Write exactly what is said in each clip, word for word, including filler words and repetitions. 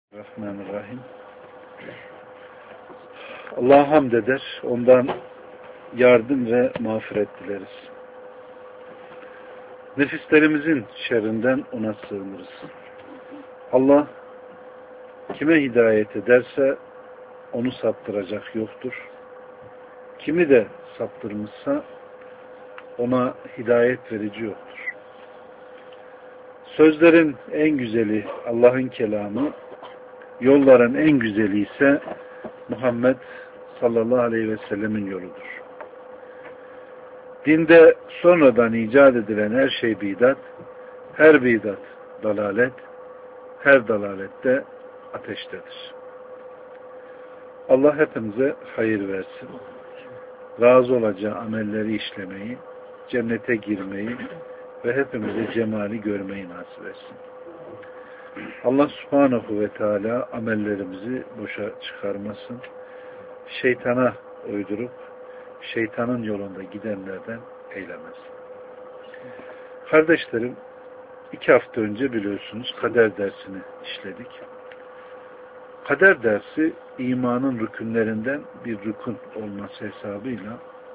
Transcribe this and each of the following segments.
Bismillahirrahmanirrahim. Allah'a hamd eder, ondan yardım ve mağfiret dileriz. Nefislerimizin şerrinden ona sığınırız. Allah kime hidayet ederse onu saptıracak yoktur. Kimi de saptırmışsa ona hidayet verici yoktur. Sözlerin en güzeli Allah'ın kelamı, yolların en güzeli ise Muhammed sallallahu aleyhi ve sellemin yoludur. Dinde sonradan icat edilen her şey bidat, her bidat dalalet, her dalalette ateştedir. Allah hepimize hayır versin. Razı olacağı amelleri işlemeyi, cennete girmeyi ve hepimize cemali görmeyi nasip etsin. Allah subhanahu ve teala amellerimizi boşa çıkarmasın. Şeytana uydurup şeytanın yolunda gidenlerden eylemesin. Kardeşlerim, iki hafta önce biliyorsunuz kader dersini işledik. Kader dersi imanın rükünlerinden bir rükün olması hesabıyla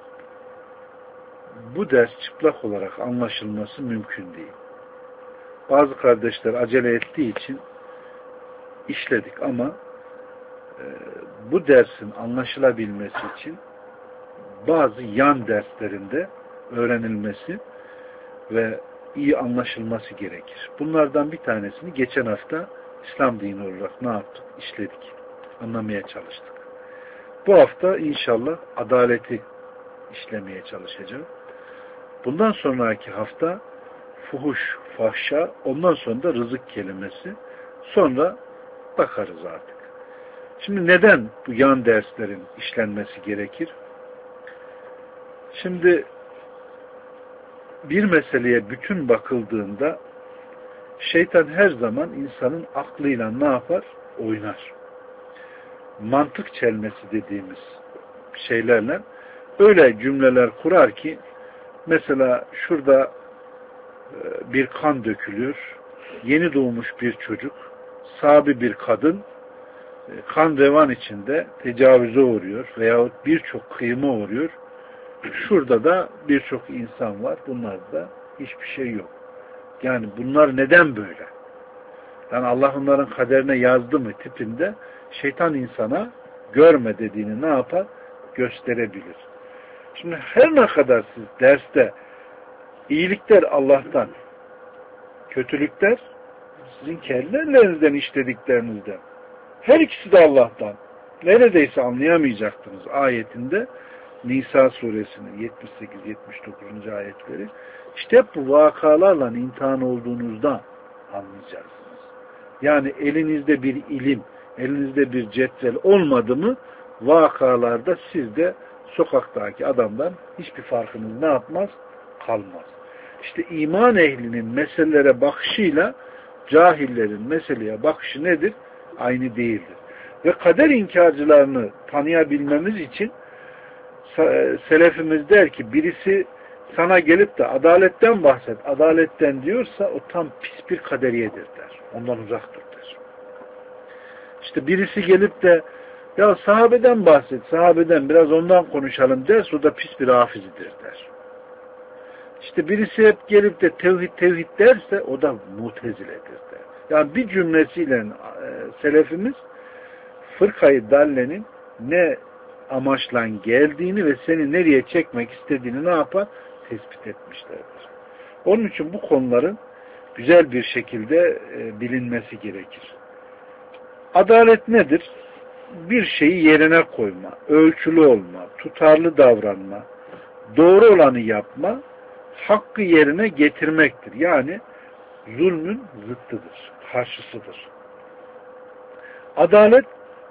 bu ders çıplak olarak anlaşılması mümkün değil. Bazı kardeşler acele ettiği için işledik ama e, bu dersin anlaşılabilmesi için bazı yan derslerinde öğrenilmesi ve iyi anlaşılması gerekir. Bunlardan bir tanesini geçen hafta İslam dini olarak ne yaptık? İşledik. Anlamaya çalıştık. Bu hafta inşallah adaleti işlemeye çalışacağım. Bundan sonraki hafta fuhuş, fahşa, ondan sonra da rızık kelimesi. Sonra bakarız artık. Şimdi neden bu yan derslerin işlenmesi gerekir? Şimdi bir meseleye bütün bakıldığında şeytan her zaman insanın aklıyla ne yapar? Oynar. Mantık çelmesi dediğimiz şeylerle öyle cümleler kurar ki mesela şurada bir kan dökülüyor. Yeni doğmuş bir çocuk, sabi bir kadın kan revan içinde tecavüze uğruyor veyahut birçok kıyıma uğruyor. Şurada da birçok insan var. Bunlarda hiçbir şey yok. Yani bunlar neden böyle? Yani Allah onların kaderine yazdı mı tipinde şeytan insana görme dediğini ne yapar? Gösterebilir. Şimdi her ne kadar siz derste iyilikler Allah'tan, kötülükler sizin kendi ellerinizden işlediklerinizden. Her ikisi de Allah'tan. Neredeyse anlayamayacaktınız ayetinde Nisa suresinin yetmiş sekiz yetmiş dokuzuncu ayetleri. İşte hep bu vakalarla imtihan olduğunuzda anlayacaksınız. Yani elinizde bir ilim, elinizde bir cetvel olmadı mı vakalarda siz de sokaktaki adamdan hiçbir farkınız ne yapmaz? Kalmaz. İşte iman ehlinin meselelere bakışıyla cahillerin meseleye bakışı nedir? Aynı değildir. Ve kader inkarcılarını tanıyabilmemiz için selefimiz der ki birisi sana gelip de adaletten bahset, adaletten diyorsa o tam pis bir kaderiyedir der. Ondan uzaktır der. İşte birisi gelip de ya sahabeden bahset, sahabeden biraz ondan konuşalım derse o da pis bir hafizidir der. İşte birisi hep gelip de tevhid tevhid derse o da muteziledir der. Yani bir cümlesiyle e, selefimiz fırkayı dallenin ne amaçla geldiğini ve seni nereye çekmek istediğini ne yapar? Tespit etmişlerdir. Onun için bu konuların güzel bir şekilde e, bilinmesi gerekir. Adalet nedir? Bir şeyi yerine koyma, ölçülü olma, tutarlı davranma, doğru olanı yapma, hakkı yerine getirmektir. Yani zulmün zıttıdır, karşısıdır. Adalet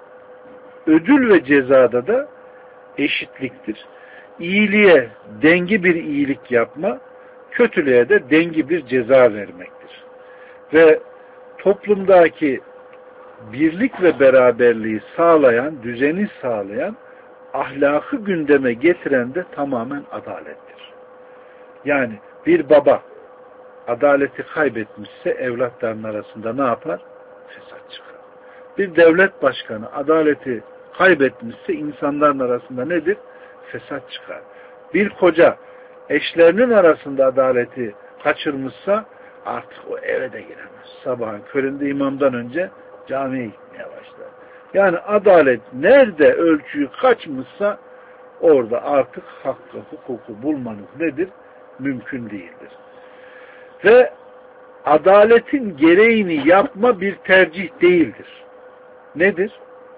ödül ve cezada da eşitliktir. İyiliğe dengi bir iyilik yapma, kötülüğe de dengi bir ceza vermektir. Ve toplumdaki birlik ve beraberliği sağlayan, düzeni sağlayan, ahlakı gündeme getiren de tamamen adalettir. Yani bir baba adaleti kaybetmişse evlatların arasında ne yapar? Fesat çıkar. Bir devlet başkanı adaleti kaybetmişse insanların arasında nedir? Fesat çıkar. Bir koca eşlerinin arasında adaleti kaçırmışsa artık o eve de giremez. Sabahın köründe imamdan önce camiye gitmeye başlar. Yani adalet nerede ölçüyü kaçmışsa orada artık hakkı, hukuku bulmanız nedir? Mümkün değildir. Ve adaletin gereğini yapma bir tercih değildir. Nedir?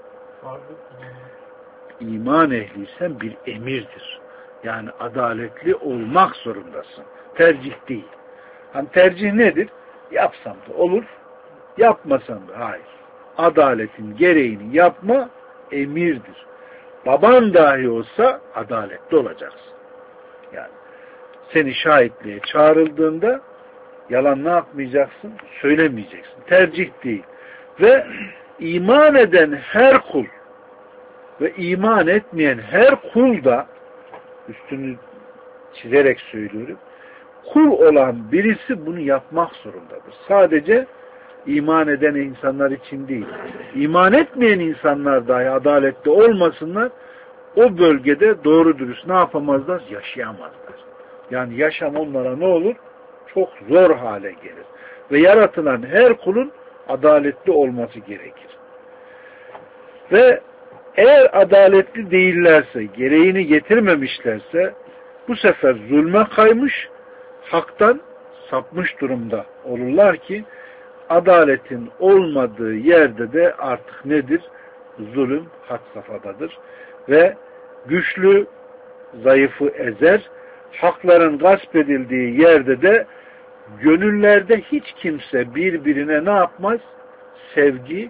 İman ehliysen bir emirdir. Yani adaletli olmak zorundasın. Tercih değil. Hani tercih nedir? Yapsam da olur, yapmasam da hayır. Adaletin gereğini yapma emirdir. Baban dahi olsa adaletli olacaksın. Yani seni şahitliğe çağrıldığında yalan ne yapmayacaksın? Söylemeyeceksin. Tercih değil. Ve iman eden her kul ve iman etmeyen her kul da üstünü çizerek söylüyorum. Kul olan birisi bunu yapmak zorundadır. Sadece iman eden insanlar için değil. İman etmeyen insanlar dahi adaletli olmasınlar. O bölgede doğru dürüst ne yapamazlar? Yaşayamazlar. Yani yaşam onlara ne olur? Çok zor hale gelir. Ve yaratılan her kulun adaletli olması gerekir. Ve eğer adaletli değillerse, gereğini getirmemişlerse bu sefer zulme kaymış, haktan sapmış durumda olurlar ki adaletin olmadığı yerde de artık nedir? Zulüm had safhadadır. Ve güçlü zayıfı ezer, hakların gasp edildiği yerde de gönüllerde hiç kimse birbirine ne yapmaz? Sevgi,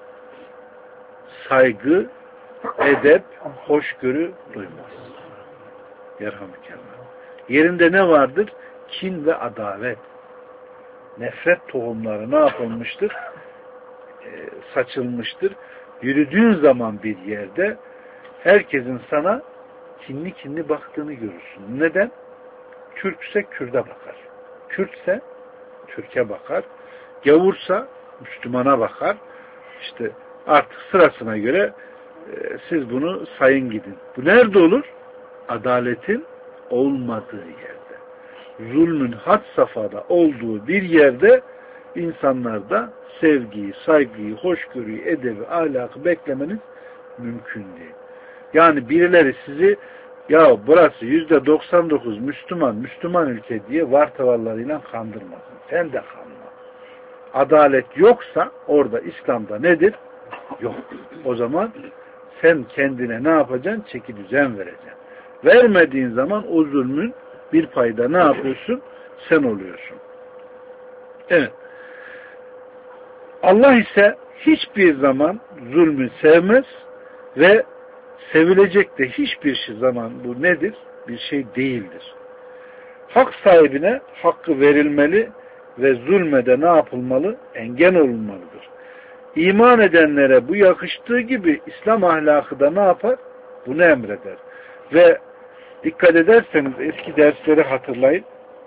saygı, edep, hoşgörü duymaz. Yerhamdülillah. Yerinde ne vardır? Kin ve adavet. Nefret tohumları ne yapılmıştır? Ee, saçılmıştır. Yürüdüğün zaman bir yerde herkesin sana kinli kinli baktığını görürsün. Neden? Türkse Kürt'e bakar. Kürtse Türk'e bakar. Gavursa Müslümana bakar. İşte artık sırasına göre e, siz bunu sayın gidin. Bu nerede olur? Adaletin olmadığı yerde. Zulmün had safhada olduğu bir yerde insanlarda sevgiyi, saygıyı, hoşgörüyü, edebi, ahlakı beklemeniz mümkün değil. Yani birileri sizi ya burası yüzde doksan dokuz Müslüman, Müslüman ülke diye vartavallarıyla kandırmasın. Sen de kanma. Adalet yoksa orada İslam'da nedir? Yok. O zaman sen kendine ne yapacaksın? Çeki düzen vereceksin. Vermediğin zaman o zulmün bir payda ne yapıyorsun? Sen oluyorsun. Evet. Allah ise hiçbir zaman zulmü sevmez ve sevilecek de hiçbir şey zaman bu nedir? Bir şey değildir. Hak sahibine hakkı verilmeli ve zulmede ne yapılmalı? Engel olunmalıdır. İman edenlere bu yakıştığı gibi İslam ahlakı da ne yapar? Bunu emreder. Ve dikkat ederseniz eski dersleri hatırlayın.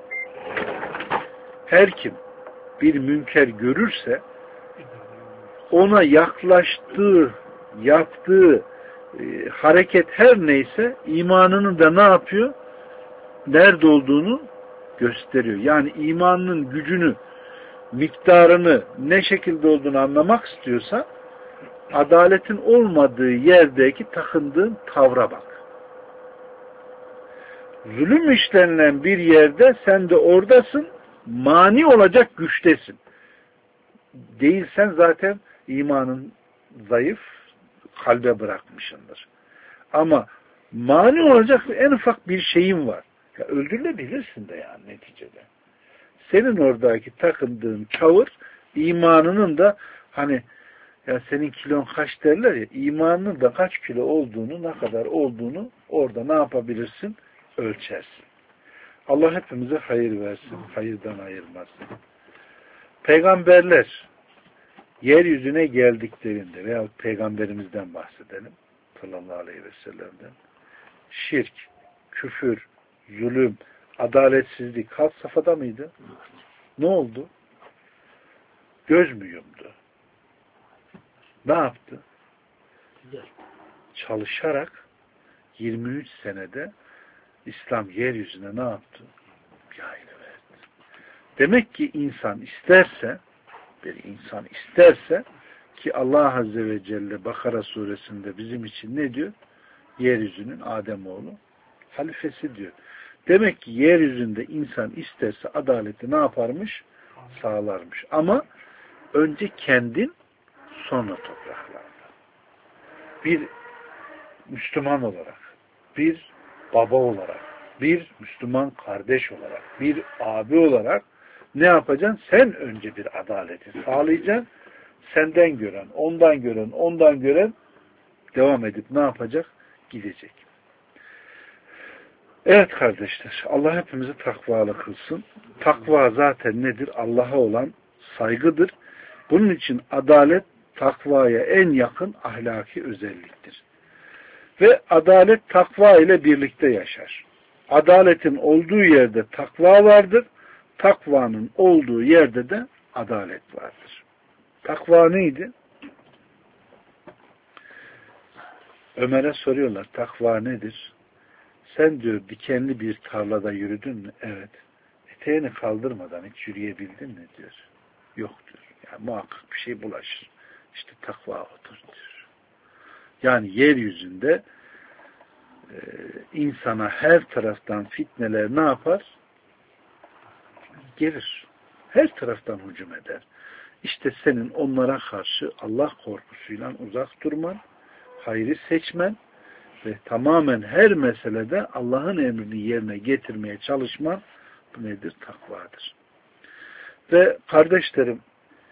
Her kim bir münker görürse ona yaklaştığı, yaptığı e, hareket her neyse imanının da ne yapıyor? Nerede olduğunu gösteriyor. Yani imanının gücünü, miktarını, ne şekilde olduğunu anlamak istiyorsa adaletin olmadığı yerdeki takındığın tavra bak. Zulüm işlenilen bir yerde sen de oradasın, mani olacak güçtesin. Değilsen zaten imanın zayıf, kalbe bırakmışsındır. Ama mani olacak en ufak bir şeyin var. Ya öldürülebilirsin de yani neticede. Senin oradaki takındığın tavır imanının da hani ya senin kilon kaç derler ya imanının da kaç kilo olduğunu ne kadar olduğunu orada ne yapabilirsin? Ölçersin. Allah hepimize hayır versin. Hayırdan ayırmasın. Peygamberler yeryüzüne geldiklerinde veya peygamberimizden bahsedelim sallallahu aleyhi ve sellem'den şirk, küfür, zulüm, adaletsizlik had safhada mıydı? Ne oldu? Göz mü yumdu? Ne yaptı? Çalışarak yirmi üç senede İslam yeryüzüne ne yaptı? Yayılıverdi. Demek ki insan isterse, bir insan isterse ki Allah Azze ve Celle Bakara suresinde bizim için ne diyor? Yeryüzünün Ademoğlu halifesi diyor. Demek ki yeryüzünde insan isterse adaleti ne yaparmış? Sağlarmış. Ama önce kendin, sonra topraklarda. Bir Müslüman olarak, bir baba olarak, bir Müslüman kardeş olarak, bir abi olarak ne yapacaksın? Sen önce bir adaleti sağlayacaksın. Senden gören, ondan gören, ondan gören devam edip ne yapacak? Gidecek. Evet kardeşler, Allah hepimizi takvalı kılsın. Takva zaten nedir? Allah'a olan saygıdır. Bunun için adalet takvaya en yakın ahlaki özelliktir. Ve adalet takva ile birlikte yaşar. Adaletin olduğu yerde takva vardır. Takvanın olduğu yerde de adalet vardır. Takva neydi? Ömer'e soruyorlar, takva nedir? Sen diyor dikenli bir tarlada yürüdün mü? Evet. Eteğini kaldırmadan hiç yürüyebildin mi diyor. Yok diyor. Yani muhakkak bir şey bulaşır. İşte takva odur diyor. Yani yeryüzünde e, insana her taraftan fitneler ne yapar? Gelir. Her taraftan hücum eder. İşte senin onlara karşı Allah korkusuyla uzak durman, hayrı seçmen ve tamamen her meselede Allah'ın emrini yerine getirmeye çalışman bu nedir? Takvadır. Ve kardeşlerim,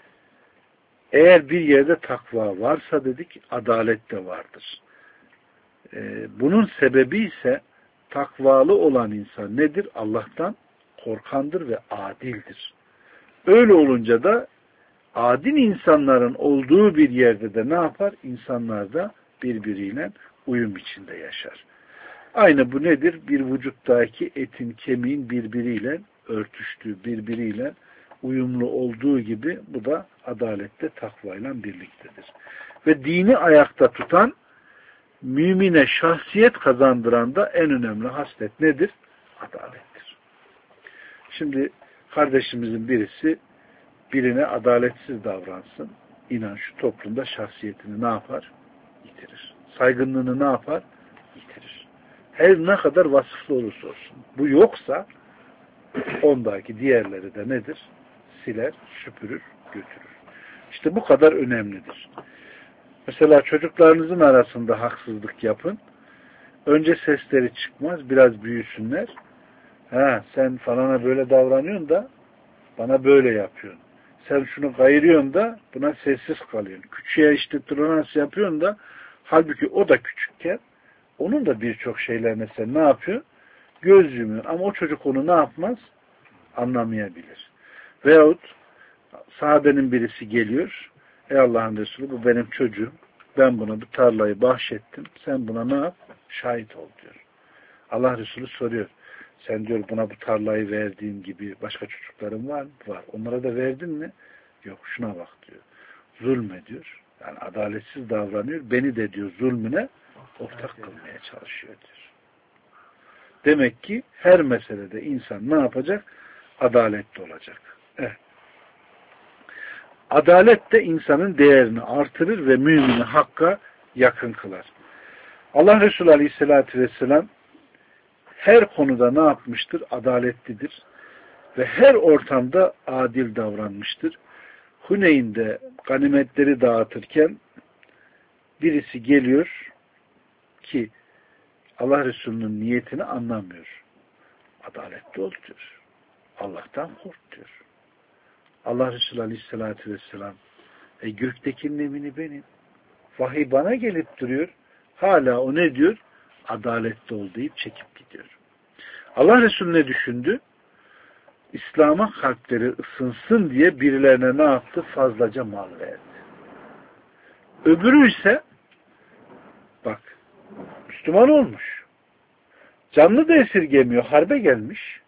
eğer bir yerde takva varsa dedik, adalet de vardır. Ee, bunun sebebi ise takvalı olan insan nedir? Allah'tan korkandır ve adildir. Öyle olunca da adil insanların olduğu bir yerde de ne yapar? İnsanlar da birbiriyle uyum içinde yaşar. Aynı bu nedir? Bir vücuttaki etin, kemiğin birbiriyle örtüştüğü, birbiriyle uyumlu olduğu gibi bu da adalette takvayla birliktedir. Ve dini ayakta tutan, mümine şahsiyet kazandıran da en önemli haslet nedir? Adalettir. Şimdi kardeşimizin birisi birine adaletsiz davransın. İnan şu toplumda şahsiyetini ne yapar? Yitirir. Saygınlığını ne yapar? Yitirir. Her ne kadar vasıflı olursa olsun. Bu yoksa ondaki diğerleri de nedir? Siler, süpürür, götürür. İşte bu kadar önemlidir. Mesela çocuklarınızın arasında haksızlık yapın. Önce sesleri çıkmaz, biraz büyüsünler. Ha, sen falana böyle davranıyorsun da bana böyle yapıyorsun. Sen şunu kayırıyorsun da buna sessiz kalıyorsun. Küçüğe işte tolerans yapıyorsun da halbuki o da küçükken onun da birçok şeylerine sen ne yapıyor? Göz yumuyor. Ama o çocuk onu ne yapmaz? Anlamayabilir. Veyahut sahabenin birisi geliyor. Ey Allah'ın Resulü bu benim çocuğum. Ben buna bu tarlayı bahşettim. Sen buna ne yap? Şahit ol diyor. Allah Resulü soruyor. Sen diyor buna bu tarlayı verdiğin gibi başka çocukların var mı? Var. Onlara da verdin mi? Yok. Şuna bak diyor. Zulme diyor. Yani adaletsiz davranıyor. Beni de diyor zulmüne ortak kılmaya çalışıyor diyor. Demek ki her meselede insan ne yapacak? Adaletli olacak. Evet. Adalet de insanın değerini artırır ve mümini hakka yakın kılar. Allah Resulü Aleyhisselatü Vesselam her konuda ne yapmıştır? Adaletlidir. Ve her ortamda adil davranmıştır. Huneyn'de ganimetleri dağıtırken birisi geliyor ki Allah Resulü'nün niyetini anlamıyor. Adaletli ol diyor. Allah'tan kork diyor. Allah Resulü Aleyhisselatü Vesselam e, göktekinin emini benim. Vahiy bana gelip duruyor. Hala o ne diyor? Adaletli ol deyip çekip gidiyor. Allah Resulü ne düşündü? İslam'a kalpleri ısınsın diye birilerine ne yaptı? Fazlaca mal verdi. Öbürü ise bak Müslüman olmuş. Canlı da esirgemiyor. Harbe gelmiş.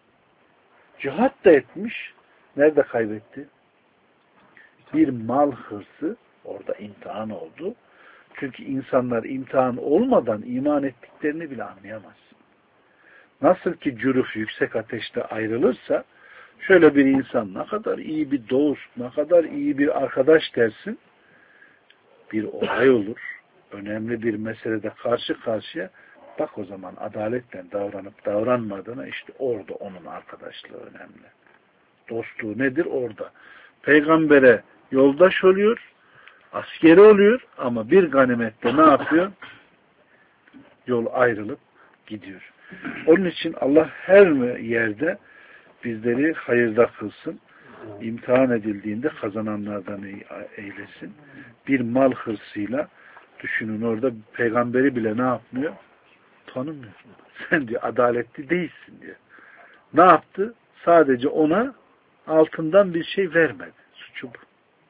Cihat da etmiş. Nerede kaybetti? Bir mal hırsı Orada imtihan oldu. Çünkü insanlar imtihan olmadan iman ettiklerini bile anlayamaz. Nasıl ki cüruf yüksek ateşte ayrılırsa, şöyle bir insan ne kadar iyi bir dost, ne kadar iyi bir arkadaş dersin, bir olay olur, önemli bir meselede karşı karşıya, bak o zaman adaletle davranıp davranmadığına, işte orada onun arkadaşlığı önemli. Dostluğu nedir? Orada. Peygambere yoldaş oluyor, askeri oluyor ama bir ganimette ne yapıyor? Yol ayrılıp gidiyor. Onun için Allah her yerde bizleri hayırda kılsın. İmtihan edildiğinde kazananlardan eylesin. Bir mal hırsıyla düşünün, orada peygamberi bile ne yapmıyor? Tanımıyor. Sen diyor adaletli değilsin diyor. Ne yaptı? Sadece ona altından bir şey vermedi. Suçu bu.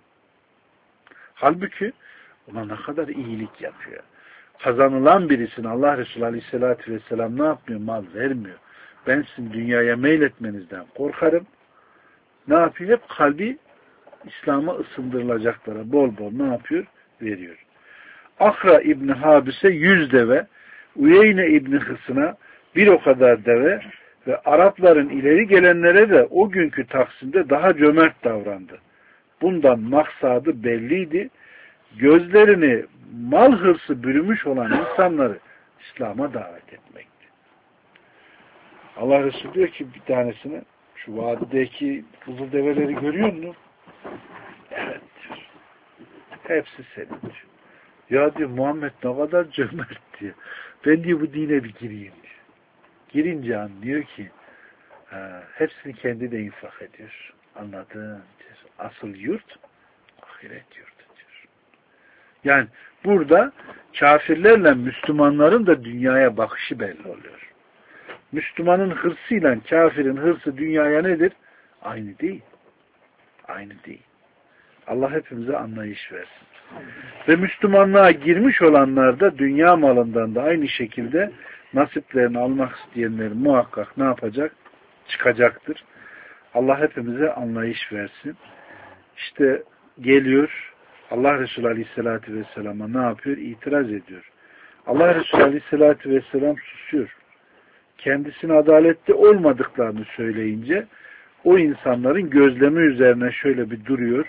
Halbuki ona ne kadar iyilik yapıyor. Kazanılan birisine Allah Resulü Aleyhisselatü Vesselam ne yapmıyor? Mal vermiyor. Ben sizin dünyaya meyletmenizden korkarım. Ne yapıyor? Hep kalbi İslam'a ısındırılacaklara bol bol ne yapıyor? Veriyor. Akra İbni Habis'e yüz deve, Uyeyne İbni Hısın'a bir o kadar deve ve Arapların ileri gelenlere de o günkü Taksim'de daha cömert davrandı. Bundan maksadı belliydi. Gözlerini mal hırsı bürümüş olan insanları İslam'a davet etmekti. Allah Resulü diyor ki bir tanesine, şu vadideki kızıl develeri görüyor musun? Evet diyor. Hepsi senin diyor. Ya diyor Muhammed ne kadar cömert diyor. Ben diyor bu dine bir gireyim diyor. Girince anlıyor ki ha, hepsini kendi de infak ediyor. Anladın diyor. Asıl yurt ahiret yurdu diyor. Yani burada kafirlerle Müslümanların da dünyaya bakışı belli oluyor. Müslümanın hırsıyla kafirin hırsı dünyaya nedir? Aynı değil. Aynı değil. Allah hepimize anlayış versin. Ve Müslümanlığa girmiş olanlar da dünya malından da aynı şekilde nasiplerini almak isteyenler muhakkak ne yapacak? Çıkacaktır. Allah hepimize anlayış versin. İşte geliyor Allah Resulü Aleyhisselatü Vesselam'a ne yapıyor? İtiraz ediyor. Allah Resulü Aleyhisselatü Vesselam susuyor. Kendisine adaletli olmadıklarını söyleyince o insanların gözlemi üzerine şöyle bir duruyor.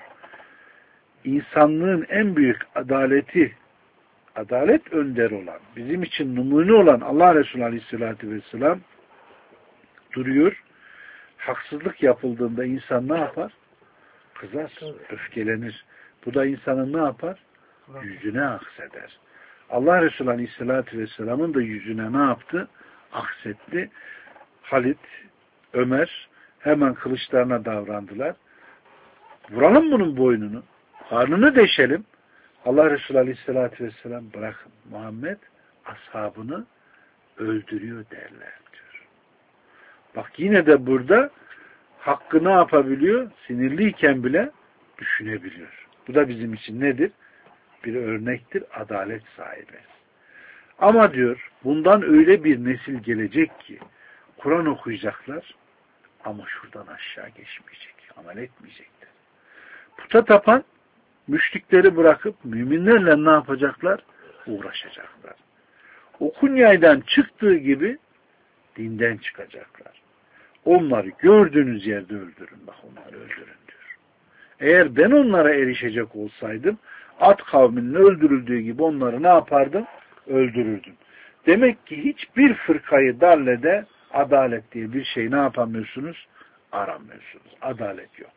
İnsanlığın en büyük adaleti, adalet önderi olan, bizim için numune olan Allah Resulü Aleyhisselatü Vesselam duruyor. Haksızlık yapıldığında insan ne yapar? Kızar, öfkelenir. Bu da insanın ne yapar? Yüzüne akseder. Allah Resulü Aleyhisselatü Vesselam'ın da yüzüne ne yaptı? Aksetti. Halit, Ömer hemen kılıçlarına davrandılar. Vuralım bunun boynunu. Karnını deşelim. Allah Resulü Aleyhisselatü Vesselam bırakın. Muhammed ashabını öldürüyor derler diyor. Bak yine de burada hakkı ne yapabiliyor? Sinirliyken bile düşünebiliyor. Bu da bizim için nedir? Bir örnektir. Adalet sahibi. Ama diyor bundan öyle bir nesil gelecek ki Kur'an okuyacaklar ama şuradan aşağı geçmeyecek. Amel etmeyecekler. Puta tapan müşrikleri bırakıp müminlerle ne yapacaklar? Uğraşacaklar. O kunyaydan çıktığı gibi dinden çıkacaklar. Onları gördüğünüz yerde öldürün. Bak onları öldürün diyor. Eğer ben onlara erişecek olsaydım Ad kavminin öldürüldüğü gibi onları ne yapardım? Öldürürdüm. Demek ki hiçbir fırkayı dallede adalet diye bir şey ne yapamıyorsunuz? Aramıyorsunuz. Adalet yok.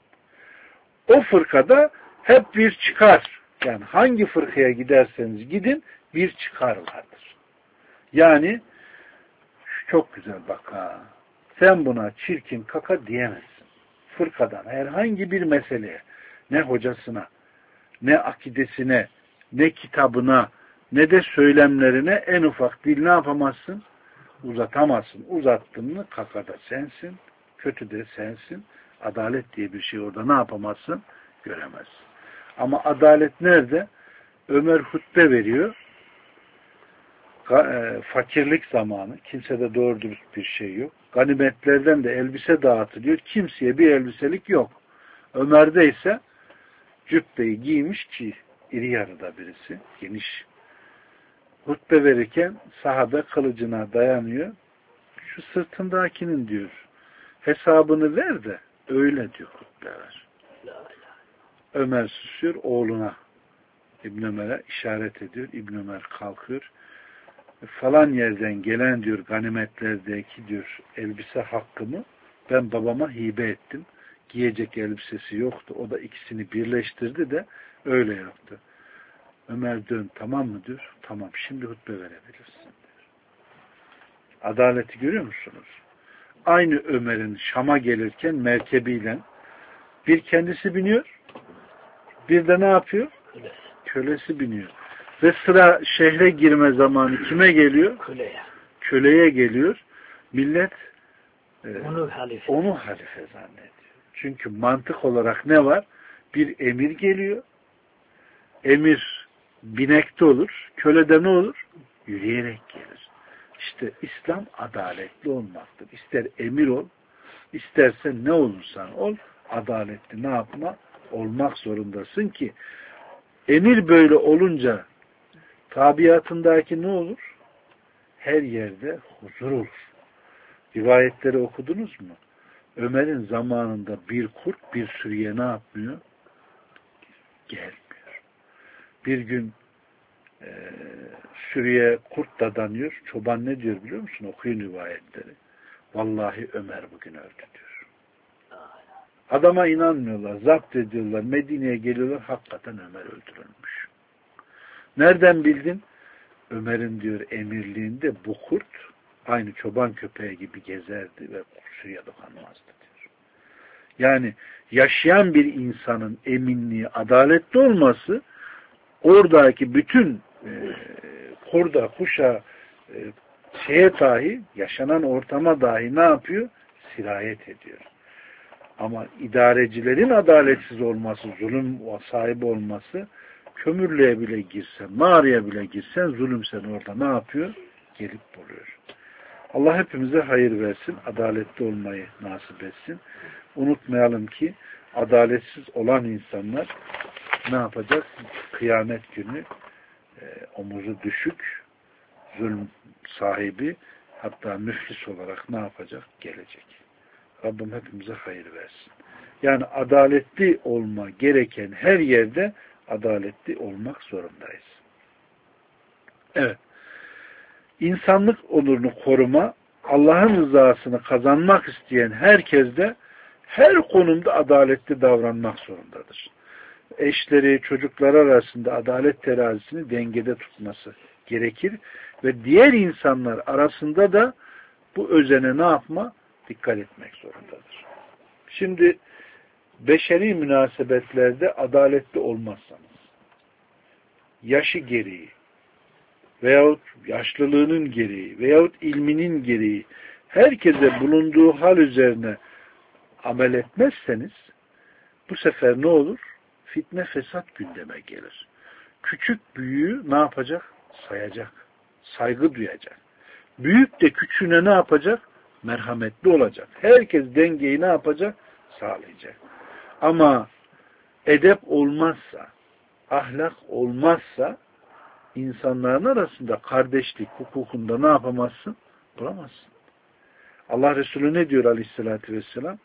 O fırkada hep bir çıkar. Yani hangi fırkaya giderseniz gidin bir çıkar vardır. Yani çok güzel bak ha. Sen buna çirkin kaka diyemezsin. Fırkadan herhangi bir meseleye, ne hocasına, ne akidesine, ne kitabına, ne de söylemlerine en ufak dil ne yapamazsın? Uzatamazsın. Uzattın mı kakada sensin, kötü de sensin. Adalet diye bir şey orada ne yapamazsın? Göremezsin. Ama adalet nerede? Ömer hutbe veriyor. Fakirlik zamanı. Kimsede doğru dürüst bir şey yok. Ganimetlerden de elbise dağıtılıyor. Kimseye bir elbiselik yok. Ömer'de ise cübbeyi giymiş ki iri yarıda birisi, geniş. Hutbe verirken sahabe kılıcına dayanıyor. Şu sırtındakinin diyor hesabını ver de öyle diyor hutbe ver. Ömer susuyor, oğluna İbn Ömer'e işaret ediyor. İbn Ömer kalkıyor. Falan yerden gelen diyor ganimetlerdeki diyor elbise hakkımı ben babama hibe ettim. Giyecek elbisesi yoktu. O da ikisini birleştirdi de öyle yaptı. Ömer dön tamam mı diyor. Tamam şimdi hutbe verebilirsin diyor. Adaleti görüyor musunuz? Aynı Ömer'in Şam'a gelirken merkebiyle bir kendisi biniyor, bir de ne yapıyor? Kölesi, Kölesi biniyor. Ve sıra şehre girme zamanı kime geliyor? Köleye. Köleye geliyor. Millet e, onu, halife. onu halife zannediyor. Çünkü mantık olarak ne var? Bir emir geliyor. Emir binekte olur. Kölede ne olur? Yürüyerek gelir. İşte İslam adaletli olmaktır. İster emir ol, istersen ne olursan ol, adaletli ne yapma? Olmak zorundasın ki emir böyle olunca tabiatındaki ne olur? Her yerde huzur olur. Rivayetleri okudunuz mu? Ömer'in zamanında bir kurt bir sürüye ne yapmıyor? Gelmiyor. Bir gün e, sürüye kurt dadanıyor. Çoban ne diyor biliyor musun? Okuyun rivayetleri. Vallahi Ömer bugün öldü diyor. Adama inanmıyorlar. Zapt ediyorlar. Medine'ye geliyorlar. Hakikaten Ömer öldürülmüş. Nereden bildin? Ömer'in diyor emirliğinde bu kurt aynı çoban köpeği gibi gezerdi ve sürüye dokunmazdı diyor. Yani yaşayan bir insanın eminliği, adaletli olması oradaki bütün e, kurda, kuşa, e, şeye dahi, yaşanan ortama dahi ne yapıyor? Sirayet ediyor. Ama idarecilerin adaletsiz olması, zulüm sahibi olması, kömürlüğe bile girsen, mağaraya bile girsen, zulüm seni orada ne yapıyor? Gelip buluyor. Allah hepimize hayır versin, adaletli olmayı nasip etsin. Unutmayalım ki adaletsiz olan insanlar ne yapacak? Kıyamet günü e, omuzu düşük, zulüm sahibi, hatta müflis olarak ne yapacak? Gelecek. Rabbim hepimize hayır versin. Yani adaletli olma gereken her yerde adaletli olmak zorundayız. Evet. İnsanlık onurunu koruma, Allah'ın rızasını kazanmak isteyen herkes de her konumda adaletli davranmak zorundadır. Eşleri, çocukları arasında adalet terazisini dengede tutması gerekir ve diğer insanlar arasında da bu özene ne yapma? Dikkat etmek zorundadır. Şimdi beşeri münasebetlerde adaletli olmazsanız, yaşı gereği veyahut yaşlılığının gereği veyahut ilminin gereği herkese bulunduğu hal üzerine amel etmezseniz bu sefer ne olur? Fitne fesat gündeme gelir. Küçük büyüğü ne yapacak? Sayacak. Saygı duyacak. Büyük de küçüğüne ne yapacak? Merhametli olacak. Herkes dengeyi ne yapacak? Sağlayacak. Ama edep olmazsa, ahlak olmazsa insanların arasında kardeşlik hukukunda ne yapamazsın? Bulamazsın. Allah Resulü ne diyor aleyhissalatü vesselam?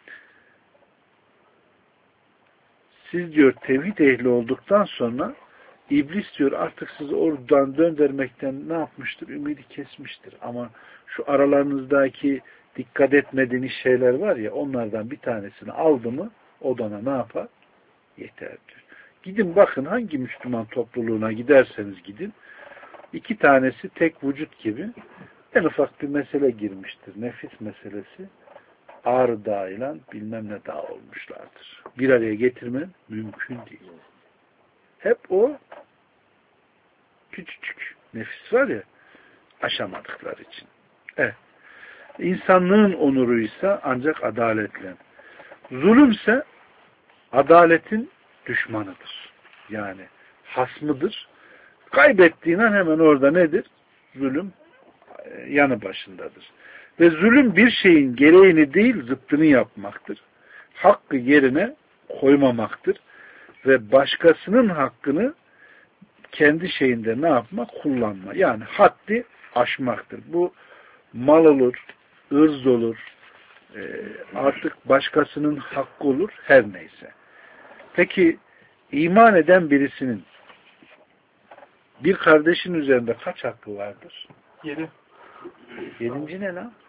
Siz diyor tevhid ehli olduktan sonra İblis diyor artık sizi oradan döndürmekten ne yapmıştır? Ümidi kesmiştir. Ama şu aralarınızdaki dikkat etmediğiniz şeyler var ya, onlardan bir tanesini aldı mı odana ne yapar? Yeter diyor. Gidin bakın hangi Müslüman topluluğuna giderseniz gidin. İki tanesi tek vücut gibi en ufak bir mesele girmiştir. Nefis meselesi. Ağrı Dağı ile bilmem ne dağ olmuşlardır. Bir araya getirmen mümkün değil. Hep o küçücük nefis var ya, aşamadıkları için. Evet. İnsanlığın onuruysa ancak adaletle. Zulümse adaletin düşmanıdır. Yani hasmıdır. Kaybettiğin an hemen orada nedir? Zulüm yanı başındadır. Ve zulüm bir şeyin gereğini değil zıttını yapmaktır. Hakkı yerine koymamaktır. ve başkasının hakkını kendi şeyinde ne yapma? Kullanma. Yani haddi aşmaktır. Bu mal olur, ırz olur, artık başkasının hakkı olur, her neyse. Peki iman eden birisinin bir kardeşin üzerinde kaç hakkı vardır? Yedi. Yedinci ne lan?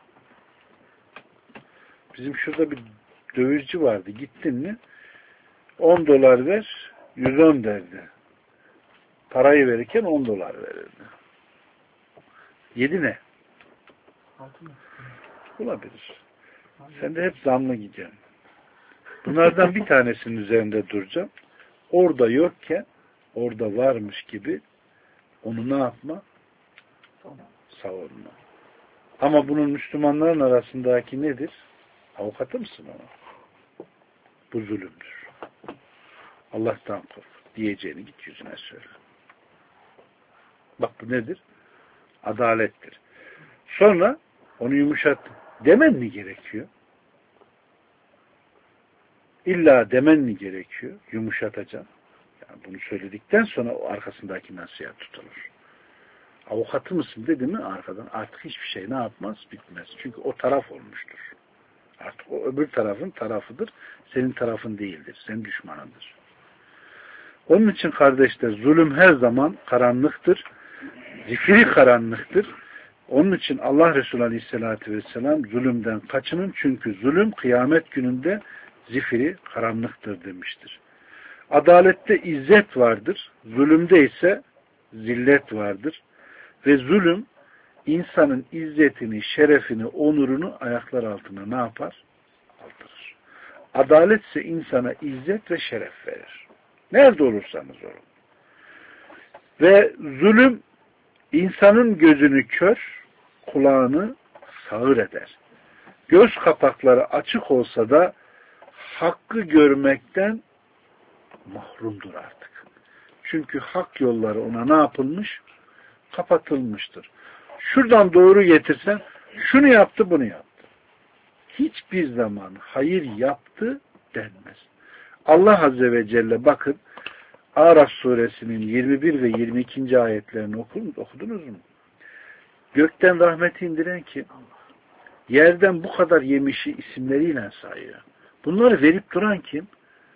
Bizim şurada bir dövizci vardı. Gittin mi on dolar ver, yüz on derdi. Parayı verirken on dolar verirdi. Yedi ne? Altı mı? Olabilir. Sen de hep zamlı gideceksin. Bunlardan bir tanesinin üzerinde duracağım. Orada yokken orada varmış gibi onu ne yapma? Savunma. Ama bunun Müslümanların arasındaki nedir? Avukatı mısın ona? Bu zulümdür. Allah'tan kork. Diyeceğini git yüzüne söyle. Bak bu nedir? Adalettir. Sonra onu yumuşat. Demen mi gerekiyor? İlla demen mi gerekiyor? Yumuşatacaksın. Yani bunu söyledikten sonra o arkasındaki nasihat tutulur. Avukatı mısın dedi mi arkadan artık hiçbir şey ne yapmaz? Bitmez. Çünkü o taraf olmuştur. Artık o öbür tarafın tarafıdır. Senin tarafın değildir. Senin düşmanındır. Onun için kardeşler zulüm her zaman karanlıktır. Zifiri karanlıktır. Onun için Allah Resulü Aleyhisselatü Vesselam zulümden kaçının çünkü zulüm kıyamet gününde zifiri karanlıktır demiştir. Adalette izzet vardır. Zulümde ise zillet vardır. Ve zulüm insanın izzetini, şerefini, onurunu ayaklar altına ne yapar? Aldırır. Adalet ise insana izzet ve şeref verir. Nerede olursanız olun. Ve zulüm insanın gözünü kör, kulağını sağır eder. Göz kapakları açık olsa da hakkı görmekten mahrumdur artık. Çünkü hak yolları ona ne yapılmış? Kapatılmıştır. Şuradan doğru getirsen şunu yaptı, bunu yaptı. Hiçbir zaman hayır yaptı denmez. Allah Azze ve Celle bakın Araf suresinin yirmi bir ve yirmi ikinci ayetlerini okudunuz mu? Gökten rahmeti indiren kim? Yerden bu kadar yemişi isimleriyle sayıyor. Bunları verip duran kim?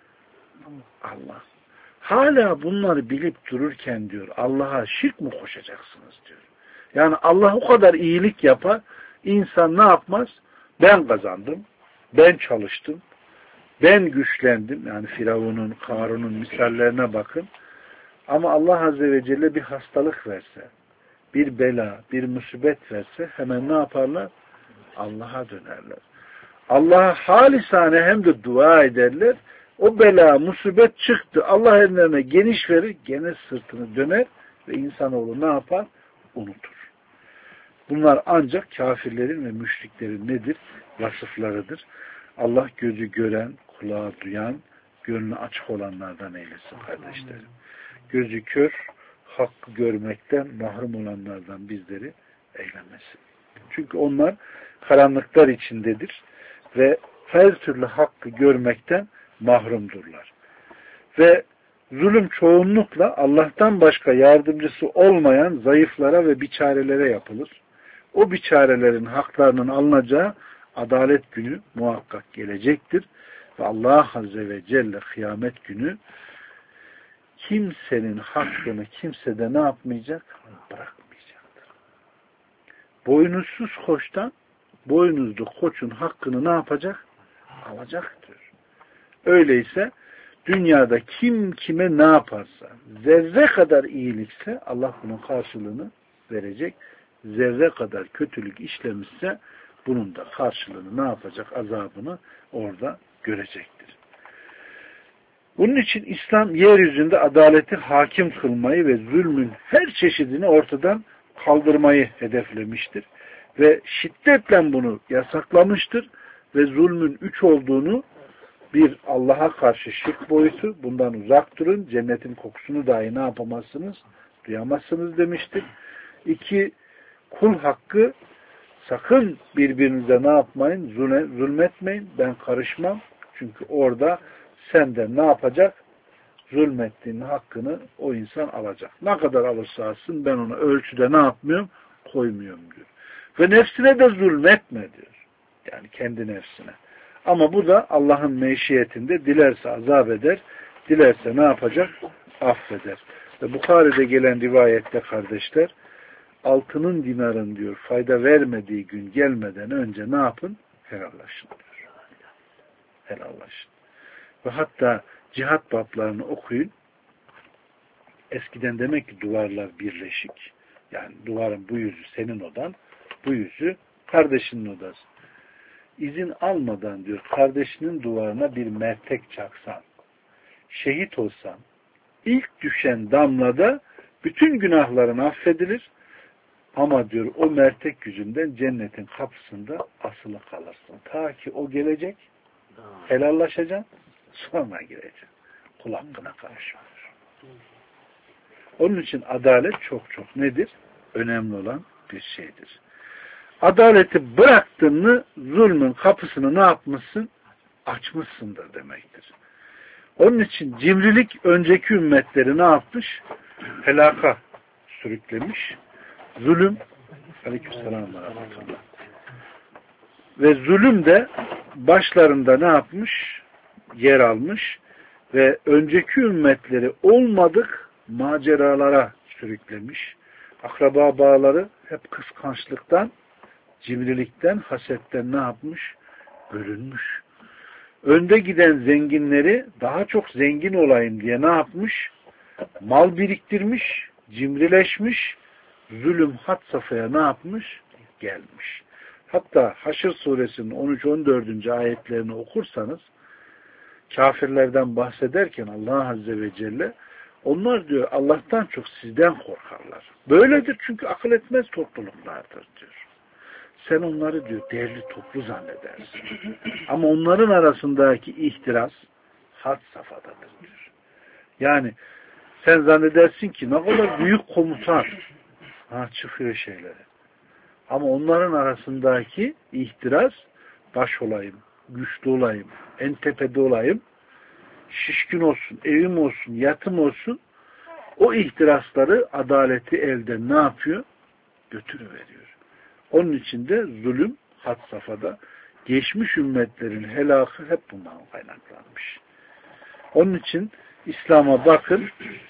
Allah. Hala bunları bilip dururken diyor Allah'a şirk mi koşacaksınız diyor. Yani Allah o kadar iyilik yapar, insan ne yapmaz? Ben kazandım, ben çalıştım, ben güçlendim. Yani Firavun'un, Karun'un misallerine bakın. Ama Allah Azze ve Celle bir hastalık verse, bir bela, bir musibet verse hemen ne yaparlar? Allah'a dönerler. Allah'a halisane hem de dua ederler. O bela, musibet çıktı. Allah ellerine geniş verir, gene sırtını döner ve insanoğlu ne yapar? Unutur. Bunlar ancak kafirlerin ve müşriklerin nedir? Vasıflarıdır. Allah gözü gören, kulağı duyan, gönlü açık olanlardan eylesin kardeşlerim. Gözü kör, hakkı görmekten mahrum olanlardan bizleri eylemesin. Çünkü onlar karanlıklar içindedir ve her türlü hakkı görmekten mahrumdurlar. Ve zulüm çoğunlukla Allah'tan başka yardımcısı olmayan zayıflara ve biçarelere yapılır. O biçarelerin haklarının alınacağı adalet günü muhakkak gelecektir. Ve Allah Azze ve Celle kıyamet günü kimsenin hakkını kimsede ne yapmayacak? Bırakmayacaktır. Boynuzsuz koçtan boynuzlu koçun hakkını ne yapacak? Alacaktır. Öyleyse dünyada kim kime ne yaparsa zerre kadar iyilikse Allah bunun karşılığını verecek. Zerre kadar kötülük işlemişse bunun da karşılığını ne yapacak? Azabını orada görecektir. Bunun için İslam yeryüzünde adaleti hakim kılmayı ve zulmün her çeşidini ortadan kaldırmayı hedeflemiştir. Ve şiddetle bunu yasaklamıştır ve zulmün üç olduğunu bir Allah'a karşı şirk boyutu, bundan uzak durun, cennetin kokusunu dahi ne yapamazsınız? Duyamazsınız demiştir. İki, kul hakkı, sakın birbirinize ne yapmayın? Zulmetmeyin, ben karışmam. Çünkü orada senden ne yapacak? zulmettiğinin hakkını o insan alacak. Ne kadar alırsa alsın ben ona ölçüde ne yapmıyorum? Koymuyorum diyor. Ve nefsine de zulmetme diyor. Yani kendi nefsine. Ama bu da Allah'ın meşiyetinde dilerse azap eder, dilerse ne yapacak? Affeder. Ve Bukhari'de gelen rivayette kardeşler, altının dinarın diyor fayda vermediği gün gelmeden önce ne yapın? Helallaşın diyor. Helallaşın. Ve hatta cihat bablarını okuyun. Eskiden demek ki duvarlar birleşik. Yani duvarın bu yüzü senin odan, bu yüzü kardeşinin odası. İzin almadan diyor kardeşinin duvarına bir mertek çaksan, şehit olsan, ilk düşen damlada bütün günahların affedilir. Ama diyor o mertek yüzünden cennetin kapısında asılı kalırsın. Ta ki o gelecek, helallaşacaksın, sonra gireceksin. Kul hakkına karışmıyor. Onun için adalet çok çok nedir? Önemli olan bir şeydir. Adaleti bıraktın mı zulmün kapısını ne yapmışsın? Açmışsındır demektir. Onun için cimrilik önceki ümmetleri ne yapmış? Helaka sürüklemiş. Zulüm aleykümselam ve zulüm de başlarında ne yapmış? Yer almış ve önceki ümmetleri olmadık maceralara sürüklemiş. Akraba bağları hep kıskançlıktan, cimrilikten, hasetten ne yapmış? Bölünmüş. Önde giden zenginleri daha çok zengin olayım diye ne yapmış? Mal biriktirmiş, cimrileşmiş, zulüm had safhaya ne yapmış? Gelmiş. Hatta Haşr suresinin on üç on dördüncü ayetlerini okursanız kafirlerden bahsederken Allah Azze ve Celle onlar diyor Allah'tan çok sizden korkarlar. Böyledir çünkü akıl etmez topluluklardır diyor. Sen onları diyor değerli toplu zannedersin. Ama onların arasındaki ihtiras had safhadadır diyor. Yani sen zannedersin ki ne kadar büyük komutan ha, çıkıyor şeyleri. Ama onların arasındaki ihtiras baş olayım, güçlü olayım, en tepede olayım, şişkin olsun, evim olsun, yatım olsun, o ihtirasları adaleti elden ne yapıyor? Götürüveriyor. Onun için de zulüm had safhada. Geçmiş ümmetlerin helakı hep bundan kaynaklanmış. Onun için İslam'a bakın.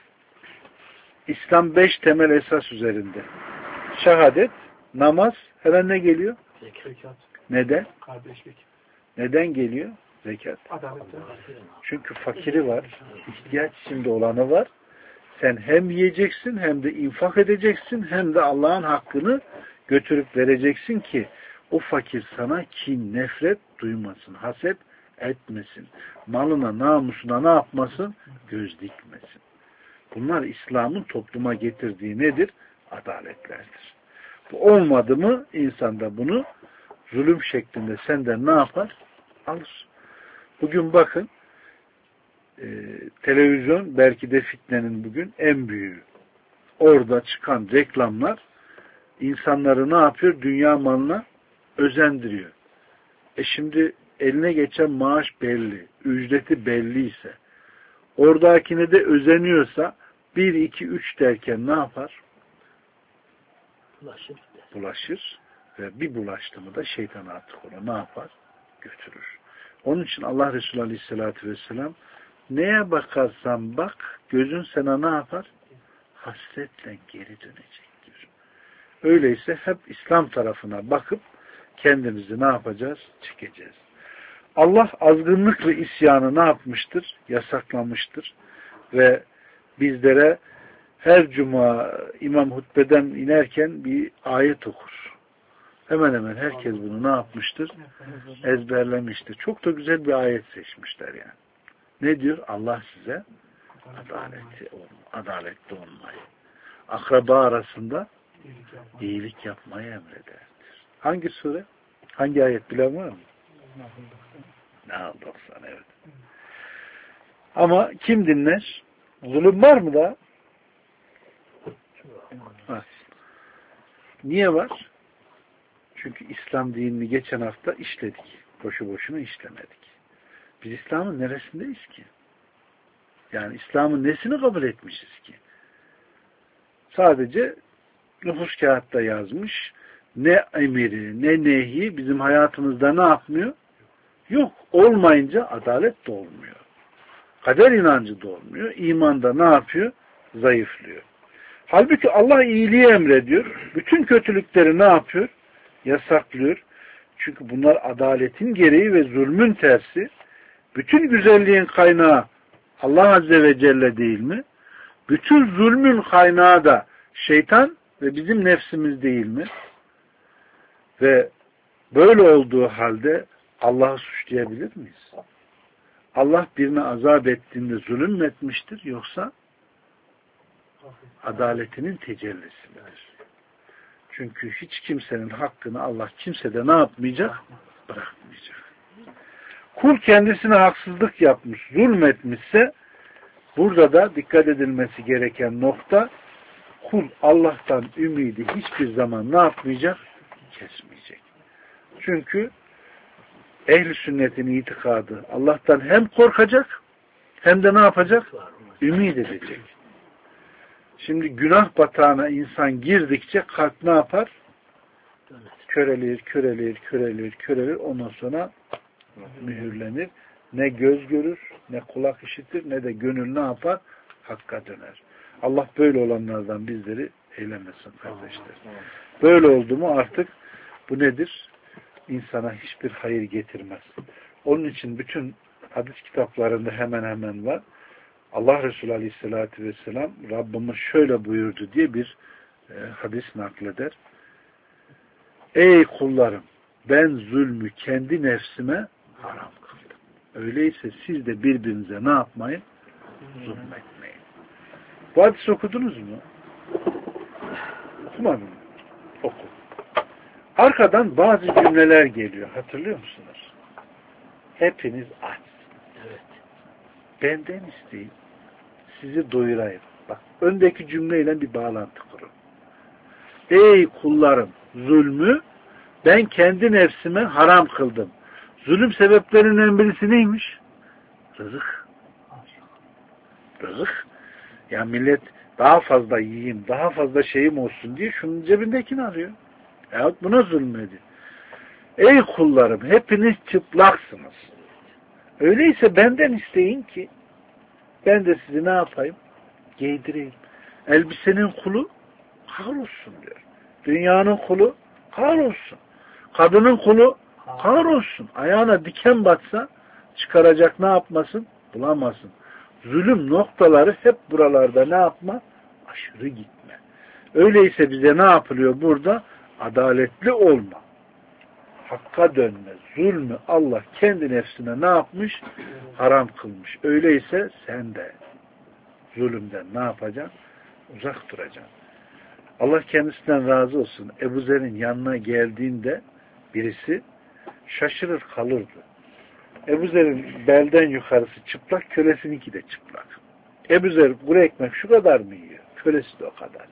İslam beş temel esas üzerinde. Şehadet, namaz, hemen ne geliyor? Zekat. Neden? Kardeşlik. Neden geliyor? Zekat. Adalet. Çünkü fakiri var, ihtiyaç içinde olanı var. Sen hem yiyeceksin, hem de infak edeceksin, hem de Allah'ın hakkını götürüp vereceksin ki o fakir sana kin, nefret duymasın, haset etmesin. Malına, namusuna ne yapmasın? Göz dikmesin. Bunlar İslam'ın topluma getirdiği nedir? Adaletlerdir. Bu olmadı mı insanda bunu zulüm şeklinde senden ne yapar? Alır. Bugün bakın e, televizyon belki de fitnenin bugün en büyüğü. Orada çıkan reklamlar insanları ne yapıyor? Dünya malına özendiriyor. E şimdi eline geçen maaş belli, ücreti belliyse, oradakine de özeniyorsa bir, iki, üç derken ne yapar? Bulaşır. Bulaşır ve bir bulaştı mı da şeytan artık onu ne yapar? Götürür. Onun için Allah Resulü Aleyhisselatü Vesselam neye bakarsan bak gözün sana ne yapar? Hasretle geri dönecektir. Öyleyse hep İslam tarafına bakıp kendimizi ne yapacağız? Çekeceğiz. Allah azgınlık ve isyanı ne yapmıştır? Yasaklamıştır. Ve bizlere her cuma imam hutbeden inerken bir ayet okur. Hemen hemen herkes bunu ne yapmıştır? Ezberlemiştir. Çok da güzel bir ayet seçmişler yani. Ne diyor? Allah size adaleti, adaletli olmayı, akraba arasında iyilik yapmayı emrederdir. Hangi sure? Hangi ayet bilen var mı? Nahl doksan evet. Ama kim dinler? Zulüm var mı da? Var. Niye var? Çünkü İslam dinini geçen hafta işledik. Boşu boşuna işlemedik. Biz İslam'ın neresindeyiz ki? Yani İslam'ın nesini kabul etmişiz ki? Sadece nüfus kağıtta yazmış. Ne emiri, ne nehi bizim hayatımızda ne yapmıyor? Yok. Olmayınca adalet de olmuyor. Kader inancı da olmuyor. İman da ne yapıyor? Zayıflıyor. Halbuki Allah iyiliği emrediyor. Bütün kötülükleri ne yapıyor? Yasaklıyor. Çünkü bunlar adaletin gereği ve zulmün tersi. Bütün güzelliğin kaynağı Allah Azze ve Celle değil mi? Bütün zulmün kaynağı da şeytan ve bizim nefsimiz değil mi? Ve böyle olduğu halde Allah'ı suçlayabilir miyiz? Allah birine azap ettiğinde zulüm mü etmiştir yoksa adaletinin tecellisi midir? Çünkü hiç kimsenin hakkını Allah kimsede ne yapmayacak? Bırakmayacak. Kul kendisine haksızlık yapmış, zulmetmişse burada da dikkat edilmesi gereken nokta kul Allah'tan ümidi hiçbir zaman ne yapmayacak? Kesmeyecek. Çünkü ehl-i sünnetin itikadı Allah'tan hem korkacak hem de ne yapacak? Ümid edecek. Şimdi günah batağına insan girdikçe kalp ne yapar? Körelir, körelir, körelir, körelir. Ondan sonra mühürlenir. Ne göz görür, ne kulak işitir, ne de gönül ne yapar? Hakka döner. Allah böyle olanlardan bizleri eylemesin kardeşler. Böyle oldu mu artık bu nedir? İnsana hiçbir hayır getirmez. Onun için bütün hadis kitaplarında hemen hemen var. Allah Resulü Aleyhisselatü Vesselam Rabbimiz şöyle buyurdu diye bir e, hadis nakleder. Ey kullarım, ben zulmü kendi nefsime haram kıldım. Öyleyse siz de birbirinize ne yapmayın? Zulmetmeyin. Bu hadis okudunuz mu? Okumadın mı? Oku. Arkadan bazı cümleler geliyor. Hatırlıyor musunuz? Hepiniz aç. Evet. Benden isteyin. Sizi doyurayım. Bak, öndeki cümleyle bir bağlantı kurun. Ey kullarım, zulmü ben kendi nefsime haram kıldım. Zulüm sebeplerinden birisi neymiş? Rızık. Rızık. Ya millet daha fazla yiyeyim, daha fazla şeyim olsun diye şunun cebindekini arıyor. Yahut buna zulmedi. Ey kullarım, hepiniz çıplaksınız. Öyleyse benden isteyin ki ben de sizi ne yapayım? Giydireyim. Elbisenin kulu kahrolsun diyor. Dünyanın kulu kahrolsun. Kadının kulu kahrolsun. Ayağına diken batsa çıkaracak ne yapmasın? Bulamasın. Zulüm noktaları hep buralarda ne yapma? Aşırı gitme. Öyleyse bize ne yapılıyor burada? Adaletli olma. Hakka dönme. Zulmü Allah kendi nefsine ne yapmış? Haram kılmış. Öyleyse sen de zulümden ne yapacaksın? Uzak duracaksın. Allah kendisinden razı olsun. Ebu Zer'in yanına geldiğinde birisi şaşırır kalırdı. Ebu Zer'in belden yukarısı çıplak, kölesininki de çıplak. Ebu Zer kuru ekmek şu kadar mı yiyor? Kölesi de o kadar.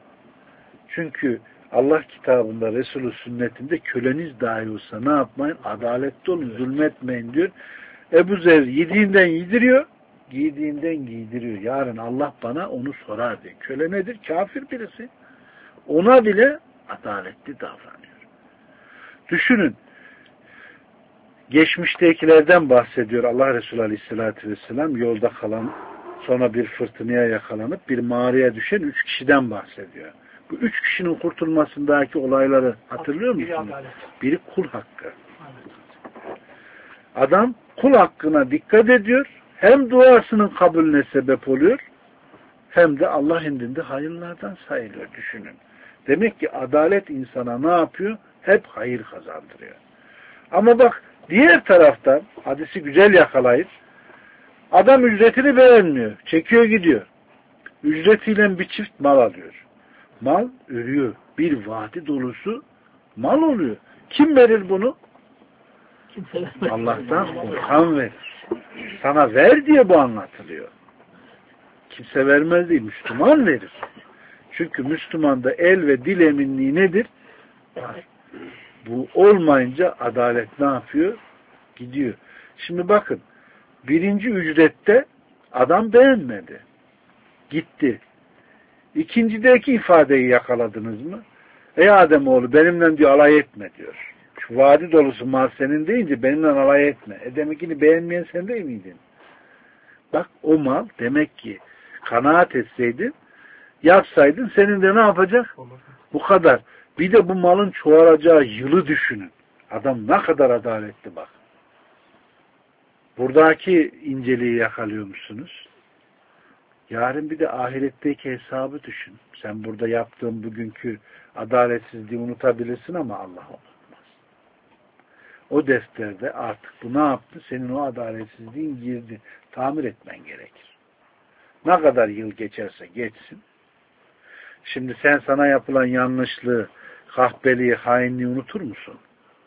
Çünkü Allah kitabında, Resulü sünnetinde köleniz dahi olsa ne yapmayın? Adaletli olun, zulmetmeyin diyor. Ebu Zer yediğinden yediriyor, giydiğinden giydiriyor. Yarın Allah bana onu sorar diye. Köle nedir? Kafir birisi. Ona bile adaletli davranıyor. Düşünün. Geçmiştekilerden bahsediyor Allah Resulü Aleyhisselatü Vesselam. Yolda kalan, sonra bir fırtınaya yakalanıp bir mağaraya düşen üç kişiden bahsediyor. Bu üç kişinin kurtulmasındaki olayları hatırlıyor musunuz? Biri kul hakkı. Adam kul hakkına dikkat ediyor. Hem duasının kabulüne sebep oluyor. Hem de Allah indinde hayırlardan sayılıyor. Düşünün. Demek ki adalet insana ne yapıyor? Hep hayır kazandırıyor. Ama bak diğer taraftan hadisi güzel yakalayıp adam ücretini beğenmiyor. Çekiyor gidiyor. Ücretiyle bir çift mal alıyor. Mal ürüyor. Bir vadi dolusu mal oluyor. Kim verir bunu? Allah'tan korkan verir. Sana ver diye bu anlatılıyor. Kimse vermez değil. Müslüman verir. Çünkü Müslümanda el ve dil eminliği nedir? Var. Bu olmayınca adalet ne yapıyor? Gidiyor. Şimdi bakın birinci ücrette Adam beğenmedi. Gitti. İkincideki ifadeyi yakaladınız mı? Ey Ademoğlu benimle diyor alay etme diyor. Şu vadi dolusu mal senin deyince benimle alay etme. E demekini beğenmeyen sen değil miydin? Bak o mal demek ki kanaat etseydin, yapsaydın senin de ne yapacak? Bu kadar. Bir de bu malın çoğalacağı yılı düşünün. Adam ne kadar adaletli bak. Buradaki inceliği yakalıyor musunuz? Yarın bir de ahiretteki hesabı düşün. Sen burada yaptığın bugünkü adaletsizliği unutabilirsin ama Allah unutmaz. O defterde artık bu ne yaptı? Senin o adaletsizliğin girdi. Tamir etmen gerekir. Ne kadar yıl geçerse geçsin. Şimdi sen sana yapılan yanlışlığı, kahpeliği, hainliği unutur musun?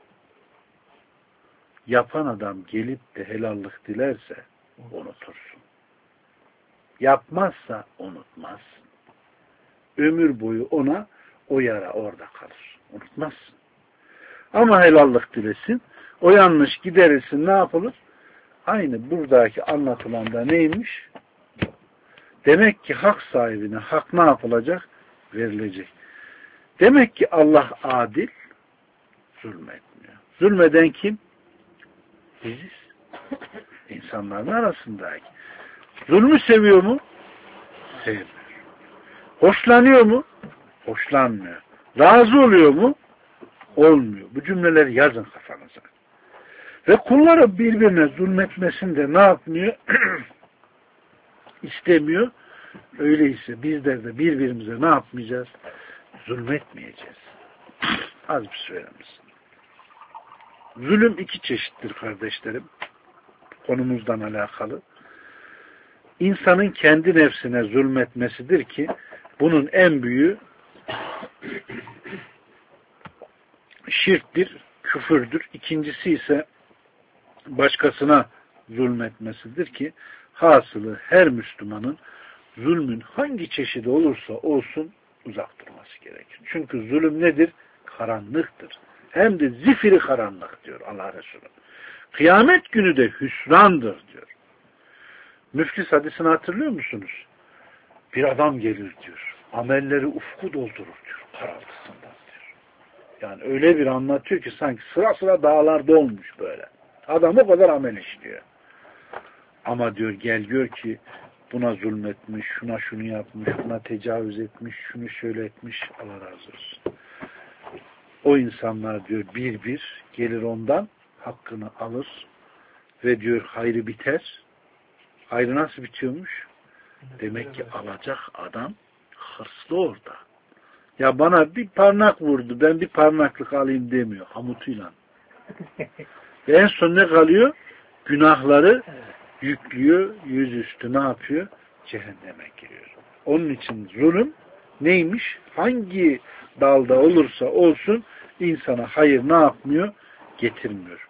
Yapan adam gelip de helallik dilerse unutursun. Yapmazsa unutmazsın. Ömür boyu ona o yara orada kalır. Unutmazsın. Ama helallik dilesin. O yanlış giderilsin ne yapılır? Aynı buradaki anlatılanda neymiş? Demek ki hak sahibine hak ne yapılacak? Verilecek. Demek ki Allah adil, zulmetmiyor. Zulmeden kim? Biziz. İnsanların arasındaki. Zulmü seviyor mu? Sevmiyor. Hoşlanıyor mu? Hoşlanmıyor. Razı oluyor mu? Olmuyor. Bu cümleleri yazın kafanıza. Ve kulları birbirine zulmetmesini de ne yapmıyor? İstemiyor. Öyleyse bizler de birbirimize ne yapmayacağız? Zulmetmeyeceğiz. Az bir söylememiz. Zulüm iki çeşittir kardeşlerim. Konumuzdan alakalı. İnsanın kendi nefsine zulmetmesidir ki bunun en büyüğü şirktir, küfürdür. İkincisi ise başkasına zulmetmesidir ki hasılı her Müslümanın zulmün hangi çeşidi olursa olsun uzak durması gerekir. Çünkü zulüm nedir? Karanlıktır. Hem de zifiri karanlık diyor Allah Resulü. Kıyamet günü de hüsrandır diyor. Müflis hadisini hatırlıyor musunuz? Bir adam gelir diyor. Amelleri ufku doldurur diyor. Karaltısından diyor. Yani öyle bir anlatıyor ki sanki sıra sıra dağlarda olmuş böyle. Adam o kadar amel işliyor. Ama diyor gel gör ki buna zulmetmiş, şuna şunu yapmış, buna tecavüz etmiş, şunu şöyle etmiş. Allah razı olsun. O insanlar diyor bir bir gelir ondan hakkını alır ve diyor hayrı biter. Hayrı nasıl bitiyormuş? Demek ki alacak adam hırslı orada. Ya bana bir parmak vurdu, ben bir parmaklık alayım demiyor. Hamutuyla. Ve en son ne kalıyor? Günahları yüklüyor, yüzüstü ne yapıyor? Cehenneme giriyor. Onun için zulüm neymiş? Hangi dalda olursa olsun insana hayır ne yapmıyor? Getirmiyor.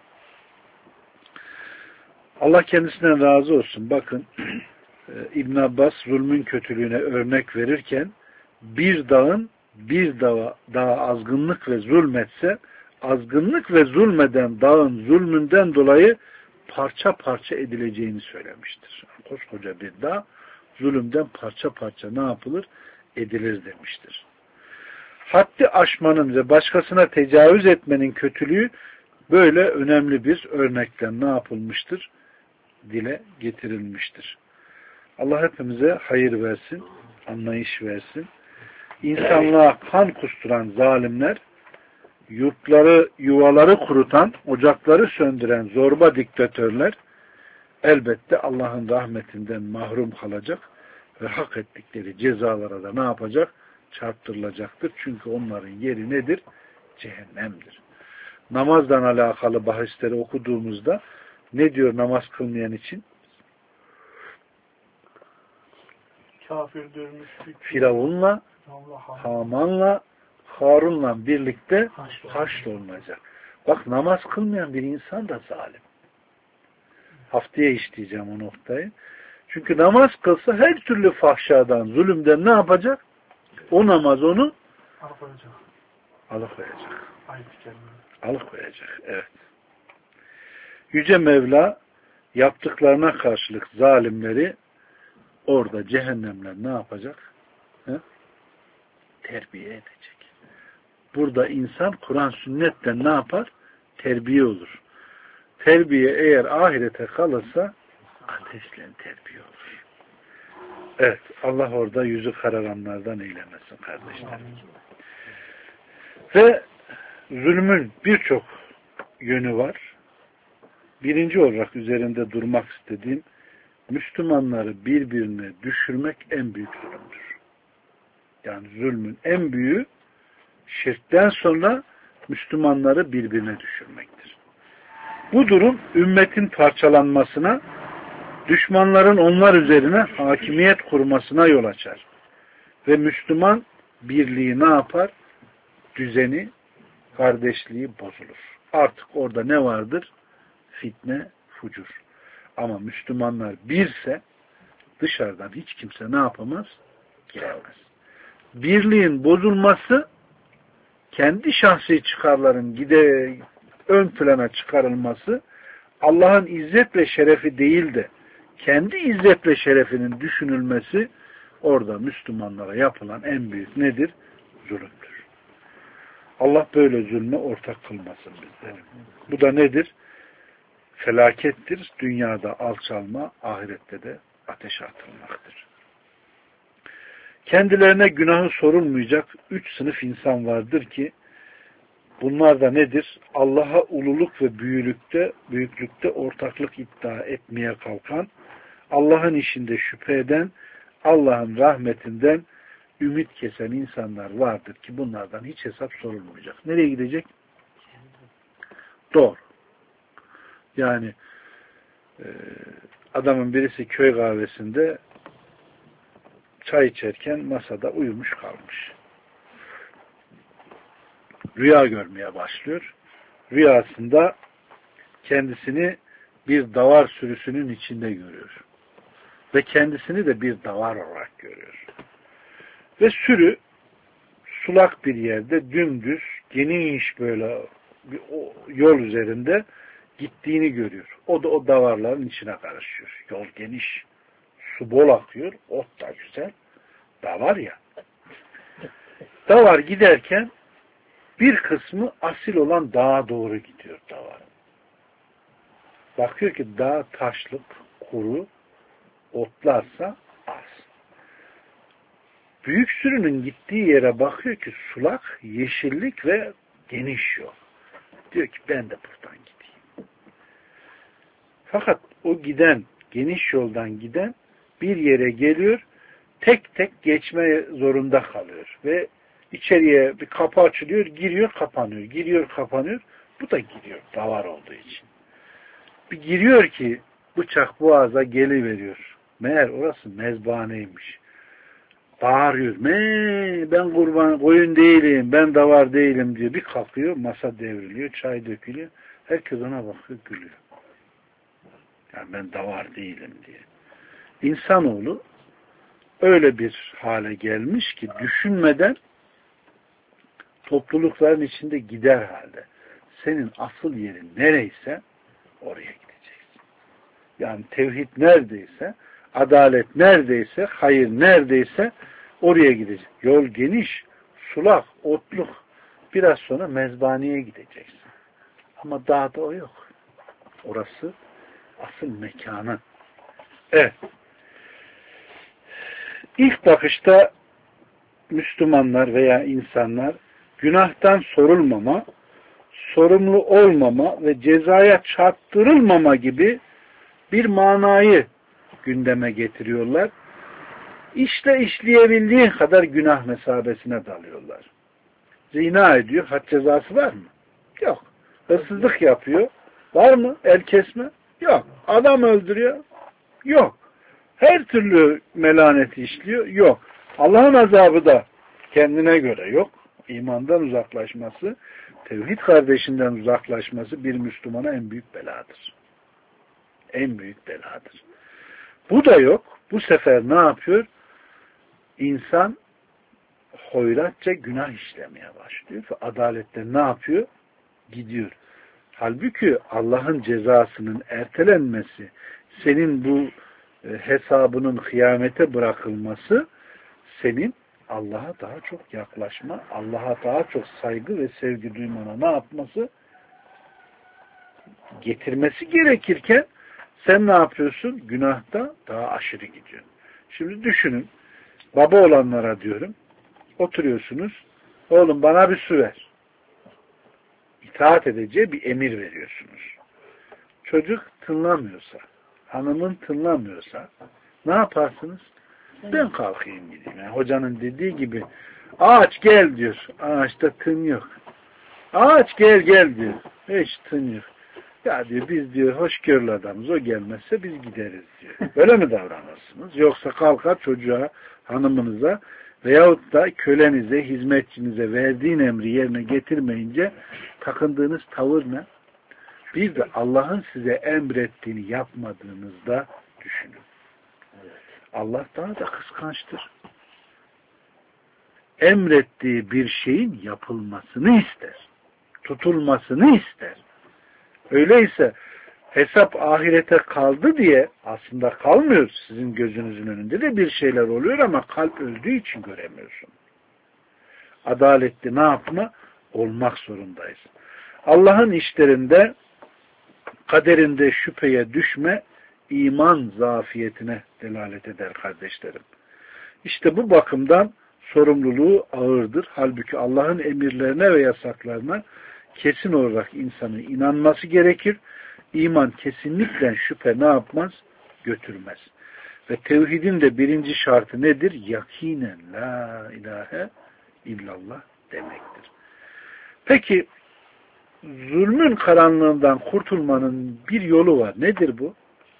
Allah kendisinden razı olsun. Bakın İbn Abbas zulmün kötülüğüne örnek verirken bir dağın bir dağa, dağa azgınlık ve zulmetse azgınlık ve zulmeden dağın zulmünden dolayı parça parça edileceğini söylemiştir. Koskoca bir dağ zulümden parça parça ne yapılır? Edilir demiştir. Haddi aşmanın ve başkasına tecavüz etmenin kötülüğü böyle önemli bir örnekten ne yapılmıştır? Dile getirilmiştir. Allah hepimize hayır versin, anlayış versin. İnsanlığa kan kusturan zalimler, yurtları, yuvaları kurutan, ocakları söndüren zorba diktatörler elbette Allah'ın rahmetinden mahrum kalacak ve hak ettikleri cezalara da ne yapacak? Çarptırılacaktır. Çünkü onların yeri nedir? Cehennemdir. Namazdan alakalı bahisleri okuduğumuzda ne diyor namaz kılmayan için? Kafirdir, müşrik. Firavun'la, Haman'la, Harun'la birlikte haşrolunacak. Bak namaz kılmayan bir insan da zalim. Haftaya işleyeceğim o noktayı. Çünkü namaz kılsa her türlü fahşadan, zulümden ne yapacak? O namaz onu Alıkoyacak. Alıkoyacak. Ayet-i Alıkoyacak. Evet. Yüce Mevla yaptıklarına karşılık zalimleri orada cehennemler ne yapacak? He? Terbiye edecek. Burada insan Kur'an sünnetten ne yapar? Terbiye olur. Terbiye eğer ahirete kalırsa ateşle terbiye olur. Evet. Allah orada yüzü kararanlardan eylemesin kardeşlerim. Ve zulmün birçok yönü var. Birinci olarak üzerinde durmak istediğim, Müslümanları birbirine düşürmek en büyük zulümdür. Yani zulmün en büyüğü şirkten sonra Müslümanları birbirine düşürmektir. Bu durum ümmetin parçalanmasına, düşmanların onlar üzerine hakimiyet kurmasına yol açar. Ve Müslüman birliği ne yapar? Düzeni, kardeşliği bozulur. Artık orada ne vardır? Fitne, fucur. Ama Müslümanlar birse dışarıdan hiç kimse ne yapamaz? Giremez. Birliğin bozulması, kendi şahsi çıkarların gide ön plana çıkarılması, Allah'ın izzet ve şerefi değil de kendi izzet ve şerefinin düşünülmesi, orada Müslümanlara yapılan en büyük nedir? Zulümdür. Allah böyle zulme ortak kılmasın bizleri. Bu da nedir? Felakettir. Dünyada alçalma, ahirette de ateşe atılmaktır. Kendilerine günahı sorulmayacak üç sınıf insan vardır ki, bunlar da nedir? Allah'a ululuk ve büyüklükte, büyüklükte ortaklık iddia etmeye kalkan, Allah'ın işinde şüphe eden, Allah'ın rahmetinden ümit kesen insanlar vardır ki bunlardan hiç hesap sorulmayacak. Nereye gidecek? Doğru. Yani e, adamın birisi köy kahvesinde çay içerken masada uyumuş kalmış. Rüya görmeye başlıyor. Rüyasında kendisini bir davar sürüsünün içinde görüyor. Ve kendisini de bir davar olarak görüyor. Ve sürü sulak bir yerde dümdüz, geniş böyle bir yol üzerinde gittiğini görüyor. O da o davarların içine karışıyor. Yol geniş. Su bol akıyor. Ot da güzel. Davar ya. Davar giderken bir kısmı asil olan dağa doğru gidiyor davar. Bakıyor ki dağ taşlık, kuru, otlarsa az. Büyük sürünün gittiği yere bakıyor ki sulak, yeşillik ve geniş yol. Diyor ki ben de buradan gideyim. Fakat o giden, geniş yoldan giden bir yere geliyor, tek tek geçme zorunda kalıyor. Ve içeriye bir kapı açılıyor, giriyor, kapanıyor. Giriyor, kapanıyor. Bu da giriyor, davar olduğu için. Bir giriyor ki bıçak boğaza geliveriyor. Meğer orası mezbaneymiş. Bağırıyor. Me, ben kurban, koyun değilim, ben davar değilim diyor. Bir kalkıyor, masa devriliyor, çay dökülüyor. Herkes ona bakıyor, gülüyor. Yani ben davar değilim diye. İnsanoğlu öyle bir hale gelmiş ki düşünmeden toplulukların içinde gider halde. Senin asıl yerin nereyse oraya gideceksin. Yani tevhid neredeyse, adalet neredeyse, hayır neredeyse oraya gideceksin. Yol geniş, sulak, otluk. Biraz sonra mezbaneye gideceksin. Ama dağda o yok. Orası asıl mekanı. Evet. İlk bakışta Müslümanlar veya insanlar günahtan sorulmama, sorumlu olmama ve cezaya çarptırılmama gibi bir manayı gündeme getiriyorlar. İşle işleyebildiği kadar günah mesabesine dalıyorlar. Zina ediyor, had cezası var mı? Yok. Hırsızlık yapıyor. Var mı? El kesme? Yok. Adam öldürüyor? Yok. Her türlü melaneti işliyor? Yok. Allah'ın azabı da kendine göre yok. İmandan uzaklaşması, tevhid kardeşinden uzaklaşması bir Müslümana en büyük beladır. En büyük beladır. Bu da yok. Bu sefer ne yapıyor? İnsan hoyratça günah işlemeye başlıyor ve adalette ne yapıyor? Gidiyor. Halbuki Allah'ın cezasının ertelenmesi, senin bu e, hesabının kıyamete bırakılması senin Allah'a daha çok yaklaşma, Allah'a daha çok saygı ve sevgi duymana ne yapması? Getirmesi gerekirken sen ne yapıyorsun? Günahta daha aşırı gidiyorsun. Şimdi düşünün, baba olanlara diyorum, oturuyorsunuz, oğlum bana bir su ver. İtaat edeceği bir emir veriyorsunuz. Çocuk tınlamıyorsa, hanımın tınlamıyorsa ne yaparsınız? Ben kalkayım gideyim. Yani hocanın dediği gibi ağaç gel diyor. Ağaçta tın yok. Ağaç gel gel diyor. Hiç tın yok. Ya diyor biz diyor hoşgörülü adamız. O gelmezse biz gideriz diyor. Böyle mi davranırsınız? Yoksa kalkar çocuğa, hanımınıza veyahut da kölenize, hizmetçinize verdiğin emri yerine getirmeyince takındığınız tavır ne? Bir de Allah'ın size emrettiğini yapmadığınızda düşünün. Allah daha da kıskançtır. Emrettiği bir şeyin yapılmasını ister. Tutulmasını ister. Öyleyse hesap ahirete kaldı diye aslında kalmıyor, sizin gözünüzün önünde de bir şeyler oluyor ama kalp öldüğü için göremiyorsun. Adaletli ne yapma? Olmak zorundayız. Allah'ın işlerinde kaderinde şüpheye düşme iman zafiyetine delalet eder kardeşlerim. İşte bu bakımdan sorumluluğu ağırdır. Halbuki Allah'ın emirlerine ve yasaklarına kesin olarak insanın inanması gerekir. İman kesinlikle şüphe ne yapmaz? Götürmez. Ve tevhidin de birinci şartı nedir? Yakinen la ilahe illallah demektir. Peki zulmün karanlığından kurtulmanın bir yolu var. Nedir bu?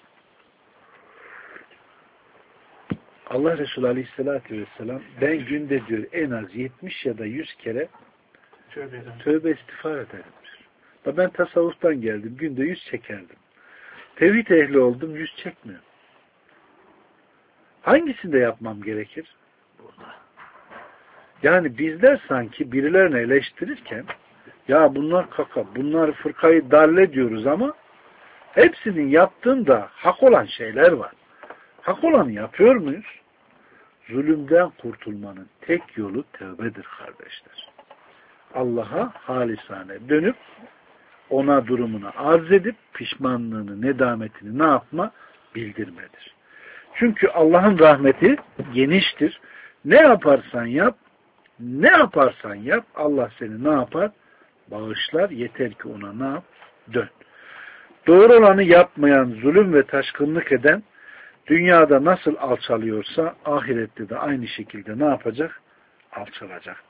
Allah Resulü Aleyhisselatü Vesselam ben günde diyor en az yetmiş ya da yüz kere tövbe, tövbe istiğfar ederim diyor. Ben tasavvuftan geldim. Günde yüz çekerdim. Tevhid ehli oldum. Yüz çekmiyorum. Hangisini de yapmam gerekir? Burada. Yani bizler sanki birilerini eleştirirken ya bunlar kaka, bunlar fırkayı dalle diyoruz ama hepsinin yaptığında hak olan şeyler var. Hak olanı yapıyor muyuz? Zulümden kurtulmanın tek yolu tövbedir kardeşler. Allah'a halisane dönüp ona durumunu arz edip pişmanlığını, nedametini ne yapma? Bildirmedir. Çünkü Allah'ın rahmeti geniştir. Ne yaparsan yap, ne yaparsan yap Allah seni ne yapar? Bağışlar. Yeter ki ona ne yap? Dön. Doğru olanı yapmayan, zulüm ve taşkınlık eden dünyada nasıl alçalıyorsa ahirette de aynı şekilde ne yapacak? Alçalacak.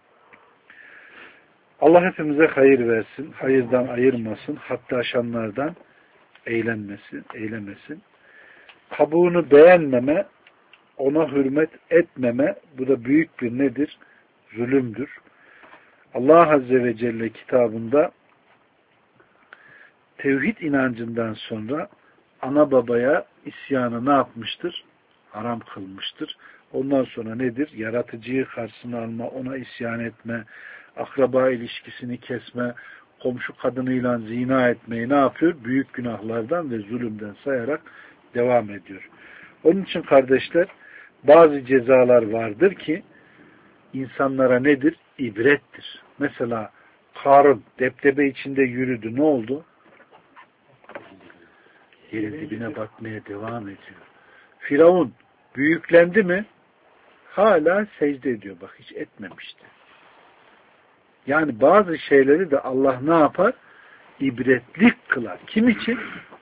Allah hepimize hayır versin, hayırdan ayırmasın, hatta aşanlardan eğlenmesin, eylemesin. Kabuğunu beğenmeme, ona hürmet etmeme, bu da büyük bir nedir? Zulümdür. Allah Azze ve Celle kitabında tevhid inancından sonra ana babaya isyanı ne yapmıştır? Haram kılmıştır. Ondan sonra nedir? Yaratıcıyı karşısına alma, ona isyan etme, akraba ilişkisini kesme, komşu kadınıyla zina etmeyi ne yapıyor? Büyük günahlardan ve zulümden sayarak devam ediyor. Onun için kardeşler bazı cezalar vardır ki insanlara nedir? İbrettir. Mesela Karun depdebe içinde yürüdü. Ne oldu? Yerin dibine bakmaya devam ediyor. Firavun büyüklendi mi? Hala secde ediyor. Bak hiç etmemişti. Yani bazı şeyleri de Allah ne yapar? İbretlik kılar. Kim için?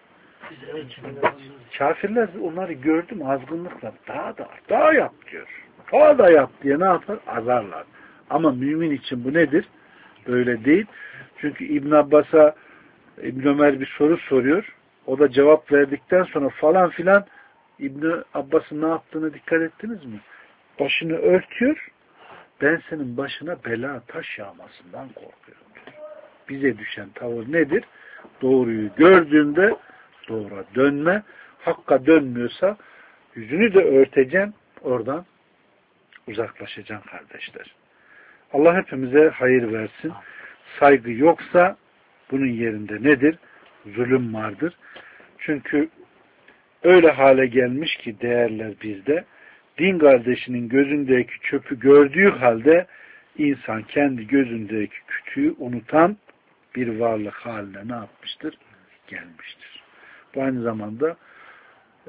Kafirler onları gördüm azgınlıkla. Daha da daha yap diyor. Daha da yap diye ne yapar? Azarlar. Ama mümin için bu nedir? Böyle değil. Çünkü İbn Abbas'a İbn Ömer bir soru soruyor. O da cevap verdikten sonra falan filan İbn Abbas'ın ne yaptığını dikkat ettiniz mi? Başını örtüyor. Ben senin başına bela taş yağmasından korkuyorum diyor. Bize düşen tavır nedir? Doğruyu gördüğünde doğru dönme. Hakka dönmüyorsa yüzünü de örteceksin. Oradan uzaklaşacaksın kardeşler. Allah hepimize hayır versin. Saygı yoksa bunun yerinde nedir? Zulüm vardır. Çünkü öyle hale gelmiş ki değerler bizde, din kardeşinin gözündeki çöpü gördüğü halde insan kendi gözündeki kütüğü unutan bir varlık haline ne yapmıştır? Gelmiştir. Bu aynı zamanda e,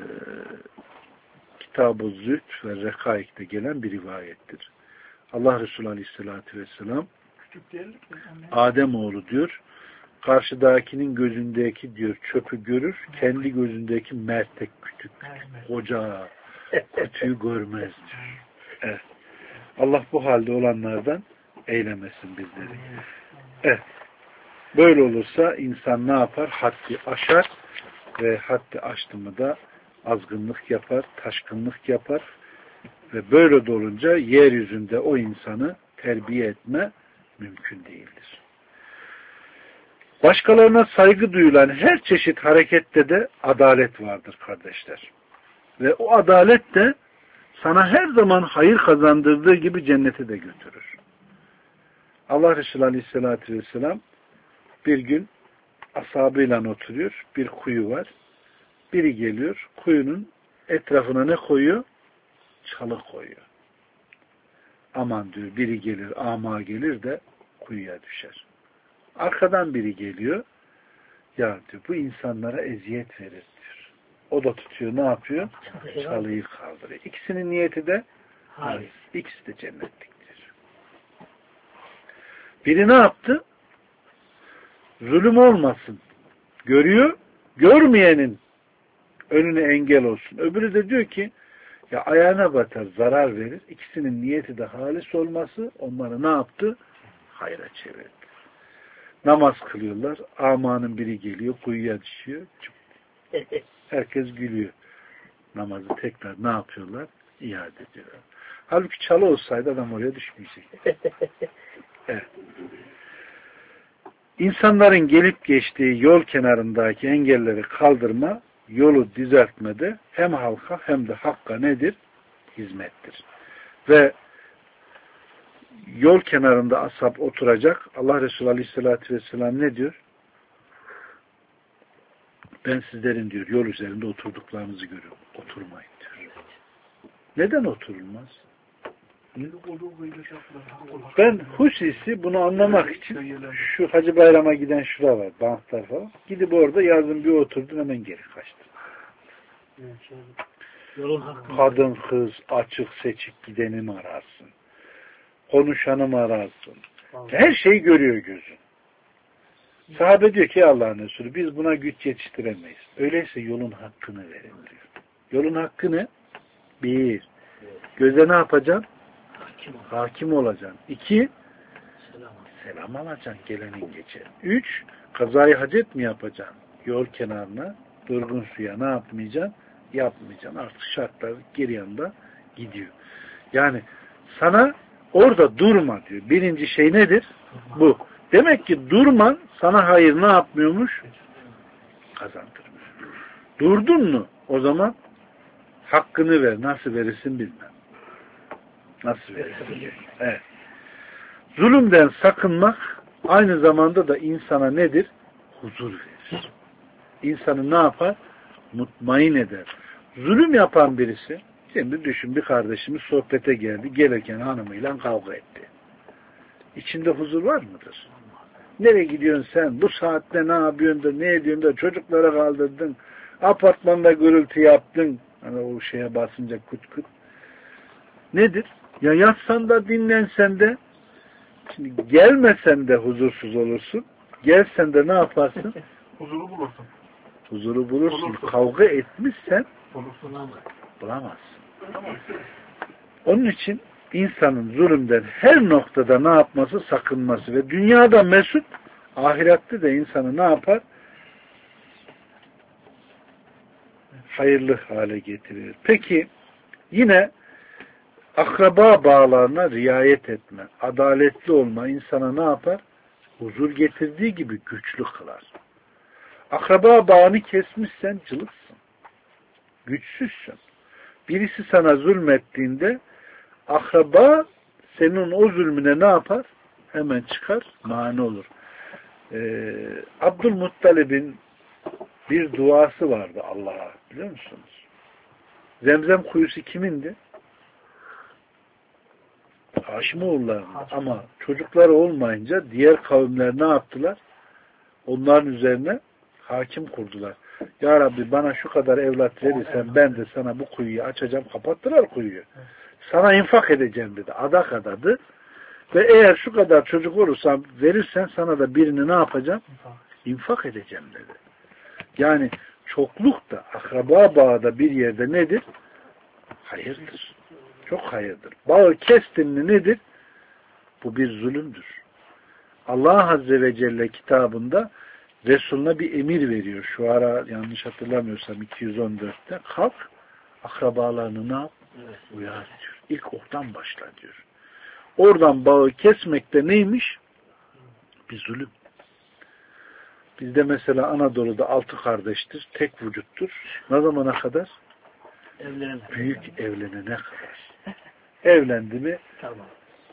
Kitab-ı Zühd ve Rekaik'te gelen bir rivayettir. Allah Resulü Aleyhisselatü Vesselam Ademoğlu diyor, karşıdakinin gözündeki diyor çöpü görür, kendi gözündeki mertek kütük, koca kütüğü görmez diyor. Evet. Allah bu halde olanlardan eylemesin bizleri. Evet. Böyle olursa insan ne yapar? Haddi aşar ve haddi aştı mı da azgınlık yapar, taşkınlık yapar ve böyle de olunca yeryüzünde o insanı terbiye etme mümkün değildir. Başkalarına saygı duyulan her çeşit harekette de adalet vardır kardeşler. Ve o adalet de sana her zaman hayır kazandırdığı gibi cennete de götürür. Allah Resulü Aleyhisselatü Vesselam bir gün ashabıyla oturuyor. Bir kuyu var. Biri geliyor. Kuyunun etrafına ne koyuyor? Çalı koyuyor. Aman diyor, biri gelir, ama gelir de kuyuya düşer. Arkadan biri geliyor. Ya diyor, bu insanlara eziyet verir diyor. O da tutuyor, ne yapıyor? Çalıyı kaldırıyor. İkisinin niyeti de hayır. İkisi de cennetliktir. Biri ne yaptı? Zulüm olmasın. Görüyor, görmeyenin önüne engel olsun. Öbürü de diyor ki, ya ayağına batar, zarar verir. İkisinin niyeti de halis olması, onları ne yaptı? Hayra çevirdi. Namaz kılıyorlar. Amanın biri geliyor, kuyuya düşüyor. Herkes gülüyor. Namazı tekrar ne yapıyorlar? İade ediyorlar. Halbuki çalı olsaydı adam oraya düşmeyecek. Evet. İnsanların gelip geçtiği yol kenarındaki engelleri kaldırma, yolu düzeltmede hem halka hem de hakka nedir? Hizmettir. Ve yol kenarında ashab oturacak. Allah Resulü Aleyhisselatü Vesselam ne diyor? Ben sizlerin diyor yol üzerinde oturduklarınızı görüyorum. Oturmayın diyor. Neden oturulmaz? Ben husisi bunu anlamak için şu Hacı Bayram'a giden şura var. Banklar falan. Gidip orada yazın bir oturdum, hemen geri kaçtım. Kadın kız açık seçik gideni mi ararsın? Konuşanı mı ararsın? Her şeyi görüyor gözün. Sahabe diyor ki Allah'ın Resulü, biz buna güç yetiştiremeyiz. Öyleyse yolun hakkını verin diyor. Yolun hakkını bir, göze ne yapacaksın? Hakim, Hakim olacaksın. İki, selam, selam alacaksın gelenin geçen. Üç, kazayı hacet mi yapacaksın? Yol kenarına, durgun suya ne yapmayacaksın? Yapmayacaksın. Artık şartlar geri yanında gidiyor. Yani sana orada durma diyor. Birinci şey nedir? Bu. Demek ki durman sana hayır ne yapmıyormuş? Kazandırmıyor. Durdun mu? O zaman hakkını ver. Nasıl verirsin bilmem. Nasıl verirsin? Evet. Zulümden sakınmak aynı zamanda da insana nedir? Huzur verir. İnsanı ne yapar? Mutmain eder. Zulüm yapan birisi, şimdi düşün, bir kardeşimiz sohbete geldi. Gelirken hanımıyla kavga etti. İçinde huzur var mıdır? Nereye gidiyorsun sen? Bu saatte ne yapıyorsun da, ne ediyorsun da, çocuklara kaldırdın, apartmanda gürültü yaptın. Hani o şeye basınca kut kut. Nedir? Ya yatsan da dinlensen de, şimdi gelmesen de huzursuz olursun. Gelsen de ne yaparsın? Huzuru bulursun. Huzuru bulursun. Bulursun. Kavga etmişsen Bulursun. bulamazsın. Onun için insanın zulümden her noktada ne yapması? Sakınması ve dünyada mesut, ahirette de insanı ne yapar? Hayırlı hale getirir. Peki yine akraba bağlarına riayet etme, adaletli olma insana ne yapar? Huzur getirdiği gibi güçlü kılar. Akraba bağını kesmişsen cılıksın. Güçsüzsün. Birisi sana zulmettiğinde akraba senin o zulmüne ne yapar? Hemen çıkar, mani olur. Ee, Abdülmuttalib'in bir duası vardı Allah'a. Biliyor musunuz? Zemzem kuyusu kimindi? Haşimoğulları'nın. Ama çocukları olmayınca diğer kavimler ne yaptılar? Onların üzerine hakim kurdular. Ya Rabbi bana şu kadar evlat verirsen ben de sana bu kuyuyu açacağım. Kapattılar kuyuyu. Sana infak edeceğim dedi. Adak adadı. Ve eğer şu kadar çocuk olursam verirsen sana da birini ne yapacağım? İnfak edeceğim dedi. Yani çokluk da akraba bağı da bir yerde nedir? Hayırdır. Çok hayırdır. Bağı kestin mi nedir? Bu bir zulümdür. Allah Azze ve Celle kitabında Resulüne bir emir veriyor. Şu ara yanlış hatırlamıyorsam iki yüz on dörtte kalk akrabalarını ne yap? Uyar diyor. İlk oradan başla diyor. Oradan bağı kesmekte neymiş? Bir zulüm. Bizde mesela Anadolu'da altı kardeştir. Tek vücuttur. Ne zamana kadar? Evlenene. Büyük evlenene kadar. Evlendi mi? Tamam.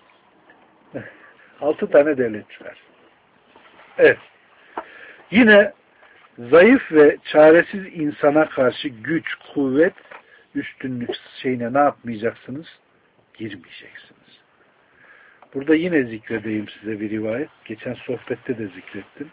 Altı tane devlet çıkar. Evet. Yine zayıf ve çaresiz insana karşı güç, kuvvet, üstünlük şeyine ne yapmayacaksınız? Girmeyeceksiniz. Burada yine zikredeyim size bir rivayet. Geçen sohbette de zikrettim.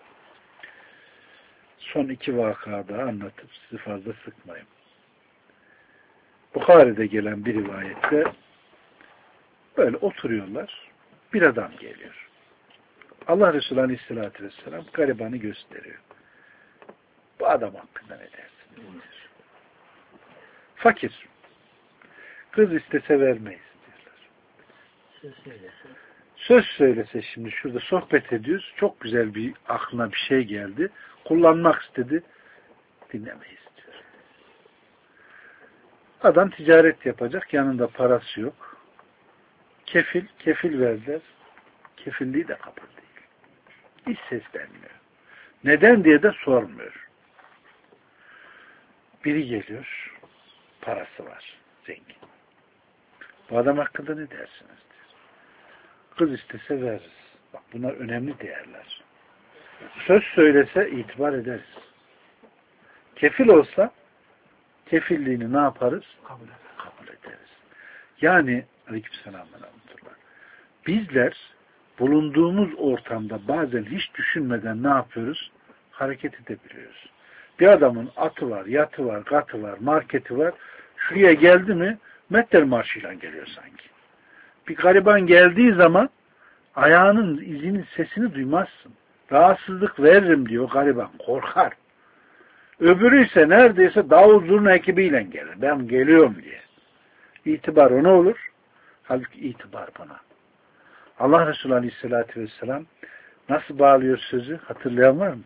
Son iki vakada anlatıp sizi fazla sıkmayayım. Bukhari'de gelen bir rivayette böyle oturuyorlar. Bir adam geliyor. Allah Resulü Aleyhisselatü Vesselam garibanı gösteriyor. Bu adam hakkında ne dersin? Diyor. Fakir. Kız istese vermeyiz diyorlar. Söz söylese. Söz söylese şimdi şurada sohbet ediyoruz. Çok güzel bir aklına bir şey geldi. Kullanmak istedi. Dinlemeyiz diyor. Adam ticaret yapacak. Yanında parası yok. Kefil, kefil verdiler. Kefilliği de kabul değil. Hiç seslenmiyor. Neden diye de sormuyor. Biri geliyor. Parası var. Zengin. Bu adam hakkında ne dersiniz? Diyor. Kız istese veririz. Bak bunlar önemli değerler. Söz söylese itibar ederiz. Kefil olsa kefilliğini ne yaparız? Kabul ederiz. Kabul ederiz. Yani aleykümselam ve rahmetullah. Bizler bulunduğumuz ortamda bazen hiç düşünmeden ne yapıyoruz? Hareket edebiliyoruz. Bir adamın atı var, yatı var, katı var, marketi var. Şuraya geldi mi metter marşıyla geliyor sanki. Bir gariban geldiği zaman ayağının izinin sesini duymazsın. Rahatsızlık veririm diyor gariban. Korkar. Öbürü ise neredeyse davul zurna ekibiyle gelir. Ben geliyorum diye. İtibar ona olur. Halbuki itibar bana. Allah Resulü Aleyhisselatü Vesselam nasıl bağlıyor sözü? Hatırlayan var mı?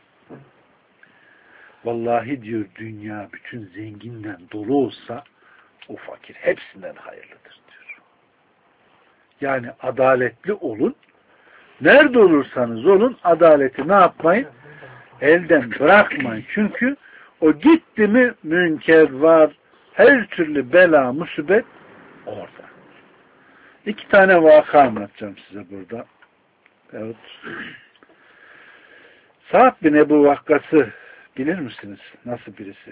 Vallahi diyor dünya bütün zenginden dolu olsa o fakir hepsinden hayırlıdır diyor. Yani adaletli olun. Nerede olursanız olun adaleti ne yapmayın? Elden bırakmayın. Çünkü o gitti mi münker var. Her türlü bela, musibet orada. İki tane vaka anlatacağım size burada. Evet. Sa'd bin Ebu Vakkas'ı bilir misiniz? Nasıl birisi?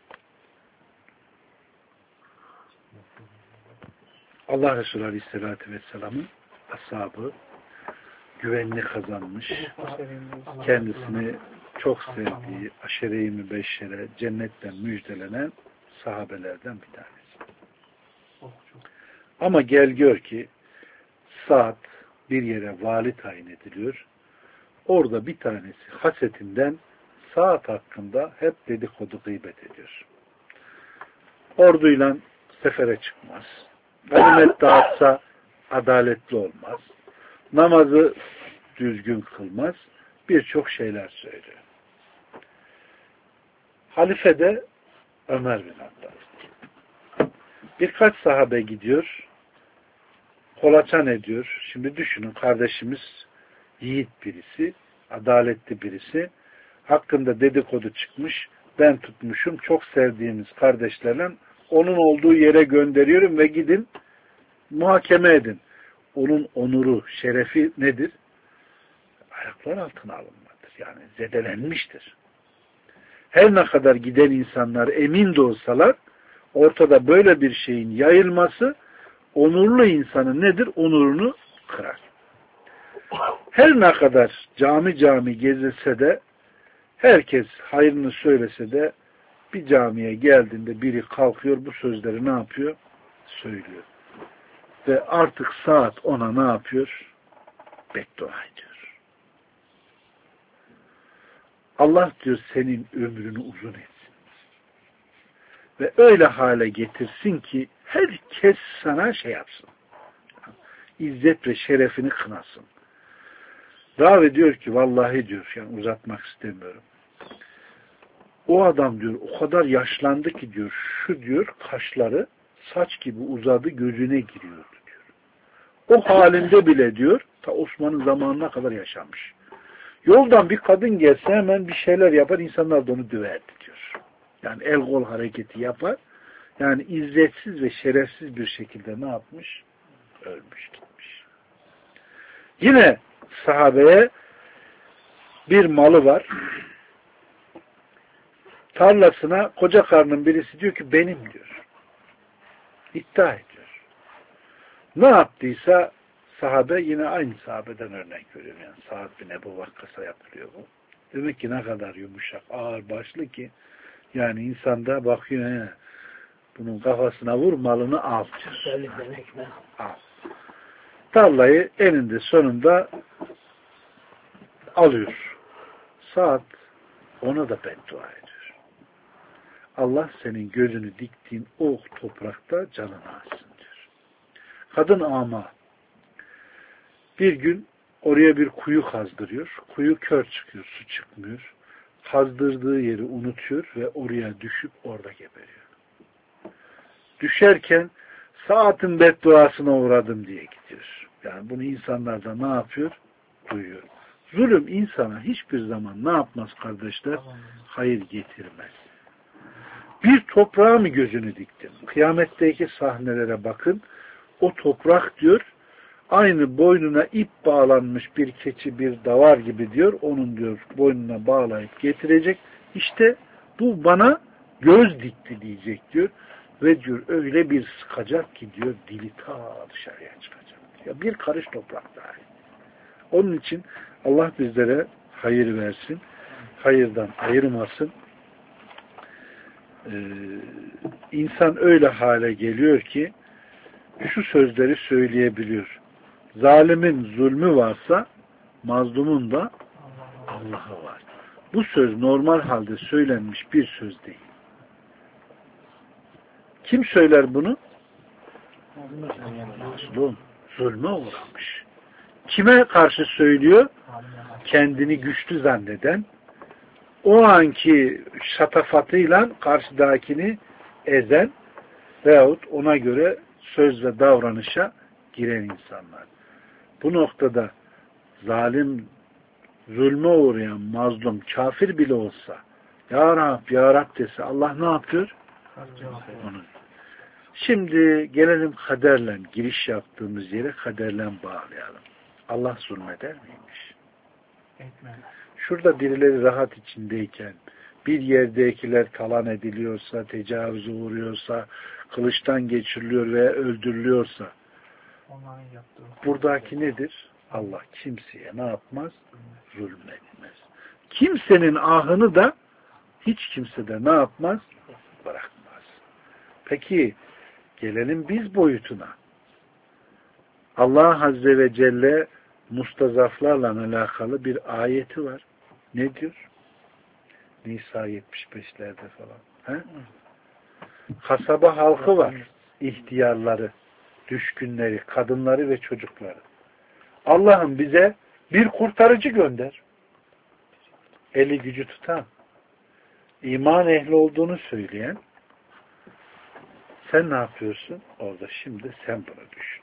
Allah Resulü Aleyhisselatü Vesselam'ın ashabı güvenini kazanmış. Kendisini çok sevdiği aşere-i mübeşşere cennetten müjdelenen sahabelerden bir tanesi. Ama gel gör ki Sa'd bir yere vali tayin ediliyor. Orada bir tanesi hasetinden Sa'd hakkında hep dedikodu gıybet ediyor. Orduyla sefere çıkmaz. Ganimet dağıtsa adaletli olmaz. Namazı düzgün kılmaz. Birçok şeyler söylüyor. Halife de Ömer bin Hattab. Birkaç sahabe gidiyor. Kolaçan ediyor. Şimdi düşünün kardeşimiz yiğit birisi, adaletli birisi. Hakkında dedikodu çıkmış. Ben tutmuşum. Çok sevdiğimiz kardeşlerle onun olduğu yere gönderiyorum ve gidin muhakeme edin. Onun onuru, şerefi nedir? Ayaklar altına alınmadır. Yani zedelenmiştir. Her ne kadar giden insanlar emin de olsalar, ortada böyle bir şeyin yayılması onurlu insanın nedir? Onurunu kırar. Her ne kadar cami cami gezilse de, herkes hayrını söylese de, bir camiye geldiğinde biri kalkıyor, bu sözleri ne yapıyor? Söylüyor. Ve artık saat ona ne yapıyor? Beddua ediyor. Allah diyor senin ömrünü uzun etsin. Ve öyle hale getirsin ki herkes sana şey yapsın. İzzet ve şerefini kınasın. Ravi diyor ki vallahi diyor, yani uzatmak istemiyorum. O adam diyor o kadar yaşlandı ki diyor, şu diyor kaşları saç gibi uzadı, gözüne giriyordu diyor. O halinde bile diyor ta Osman'ın zamanına kadar yaşamış. Yoldan bir kadın gelse hemen bir şeyler yapar, insanlar da onu döverdi diyor. Yani el kol hareketi yapar. Yani izzetsiz ve şerefsiz bir şekilde ne yapmış? Ölmüş gitmiş. Yine sahabeye bir malı var. Tarlasına koca karının birisi diyor ki benim diyor. İddia ediyor. Ne yaptıysa sahabe, yine aynı sahabeden örnek veriyorum. Yani Sa'd bin Ebu Vakkas'a yapılıyor bu. Demek ki ne kadar yumuşak, ağır başlı ki yani insanda bakıyor, he, bunun kafasına vur, malını al diyor. Al. Tarlayı eninde sonunda alıyor. Sa'd ona da beddua ediyor. Allah senin gözünü diktiğin o toprakta canını alsın diyor. Kadın ama bir gün oraya bir kuyu kazdırıyor. Kuyu kör çıkıyor, su çıkmıyor. Kazdırdığı yeri unutuyor ve oraya düşüp orada geberiyor. Düşerken Sa'd'ın bedduasına uğradım diye gidiyor. Yani bunu insanlar da ne yapıyor? Duyuyor. Zulüm insana hiçbir zaman ne yapmaz kardeşler? Hayır getirmez. Bir toprağa mı gözünü diktin? Kıyametteki sahnelere bakın. O toprak diyor, aynı boynuna ip bağlanmış bir keçi, bir davar gibi diyor. Onun diyor boynuna bağlayıp getirecek. İşte bu bana göz dikti diyecek diyor. Ve diyor öyle bir sıkacak ki diyor dili ta dışarıya çıkacak. Ya bir karış toprak dahi. Onun için Allah bizlere hayır versin. Hayırdan ayırmasın. Ee, insan öyle hale geliyor ki şu sözleri söyleyebiliyor. Zalimin zulmü varsa mazlumun da Allah'ı var. Bu söz normal halde söylenmiş bir söz değil. Kim söyler bunu? Mazlum. Zulme uğramış. Kime karşı söylüyor? Kendini güçlü zanneden, o anki şatafatıyla karşıdakini ezen veyahut ona göre söz ve davranışa giren insanlar. Bu noktada zalim, zulme uğrayan, mazlum, kafir bile olsa Ya Rab, Ya Rab dese Allah ne yapıyor? Onu. Şimdi gelelim kaderle, giriş yaptığımız yere kaderle bağlayalım. Allah zulmeder miymiş? Etmez. Şurada birileri rahat içindeyken, bir yerdekiler talan ediliyorsa, tecavüze uğruyorsa, kılıçtan geçiriliyor veya öldürülüyorsa, Onların yaptığı. buradaki nedir? Allah kimseye ne yapmaz? Zulmetmez. Kimsenin ahını da hiç kimse de ne yapmaz? Bırakmaz. Peki gelelim biz boyutuna. Allah Azze ve Celle mustazaflarla alakalı bir ayeti var. Ne diyor? Nisa yetmiş beşlerde falan. He? Kasaba halkı var. İhtiyarları, düşkünleri, kadınları ve çocukları. Allah'ım bize bir kurtarıcı gönder. Eli gücü tutan, iman ehli olduğunu söyleyen, sen ne yapıyorsun? Orada şimdi sen bunu düşün.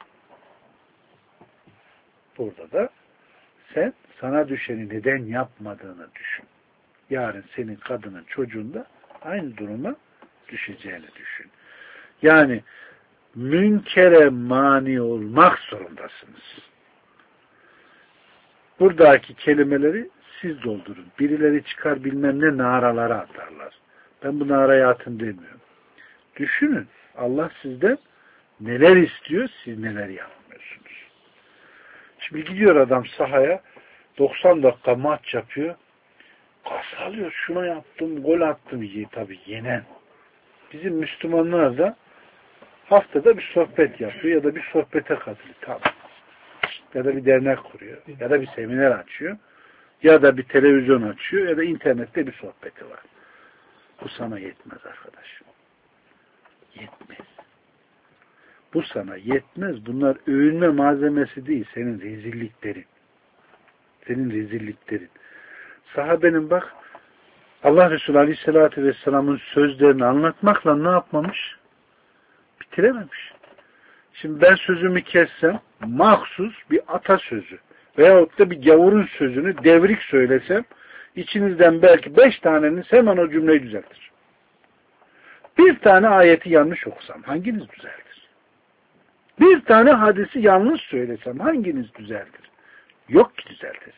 Burada da sen sana düşeni neden yapmadığını düşün. Yarın senin kadının, çocuğun da aynı duruma düşeceğini düşün. Yani münkere mani olmak zorundasınız. Buradaki kelimeleri siz doldurun. Birileri çıkar bilmem ne naralara atarlar. Ben bu naraya atın demiyorum. Düşünün. Allah sizden neler istiyor, siz neler yapmıyorsunuz. Şimdi gidiyor adam sahaya, doksan dakika maç yapıyor. Kas alıyor, şunu yaptım, gol attım. Tabii yenen. Bizim Müslümanlar da haftada bir sohbet yapıyor ya da bir sohbete katılıyor. Tamam. Ya da bir dernek kuruyor. Ya da bir seminer açıyor. Ya da bir televizyon açıyor. Ya da internette bir sohbeti var. Bu sana yetmez arkadaş. Yetmez. Bu sana yetmez. Bunlar övünme malzemesi değil. Senin rezilliklerin. Senin rezilliklerin. Sahabenin bak Allah Resulü Aleyhisselatü Vesselam'ın sözlerini anlatmakla ne yapmamış? Bitirememiş. Şimdi ben sözümü kessem mahsus bir atasözü veyahut da bir gavurun sözünü devrik söylesem içinizden belki beş taneniz hemen o cümleyi düzeltir. Bir tane ayeti yanlış okusam hanginiz düzeltir? Bir tane hadisi yanlış söylesem hanginiz düzeltir? Yok ki düzeltesiniz.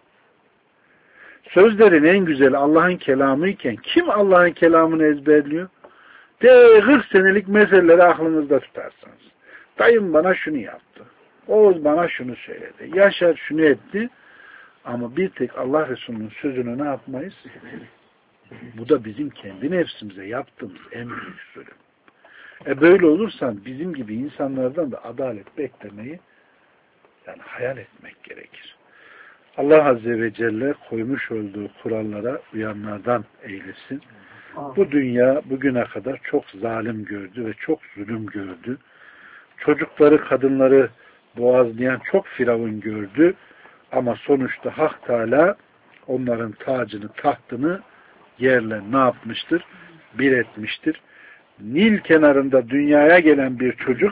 Sözlerin en güzeli Allah'ın kelamı iken kim Allah'ın kelamını ezberliyor? De kırk senelik meseleleri aklınızda tutarsınız. Dayım bana şunu yaptı. Oğuz bana şunu söyledi. Yaşar şunu etti. Ama bir tek Allah Resulü'nün sözünü ne yapmayız? Bu da bizim kendi nefsimize yaptığımız en büyük zulüm. E böyle olursan bizim gibi insanlardan da adalet beklemeyi yani hayal etmek gerekir. Allah Azze ve Celle koymuş olduğu kurallara uyanlardan eylesin. Bu dünya bugüne kadar çok zalim gördü ve çok zulüm gördü. Çocukları, kadınları boğazlayan çok firavun gördü. Ama sonuçta Hak Teala onların tacını, tahtını yerle ne yapmıştır? Bir etmiştir. Nil kenarında dünyaya gelen bir çocuk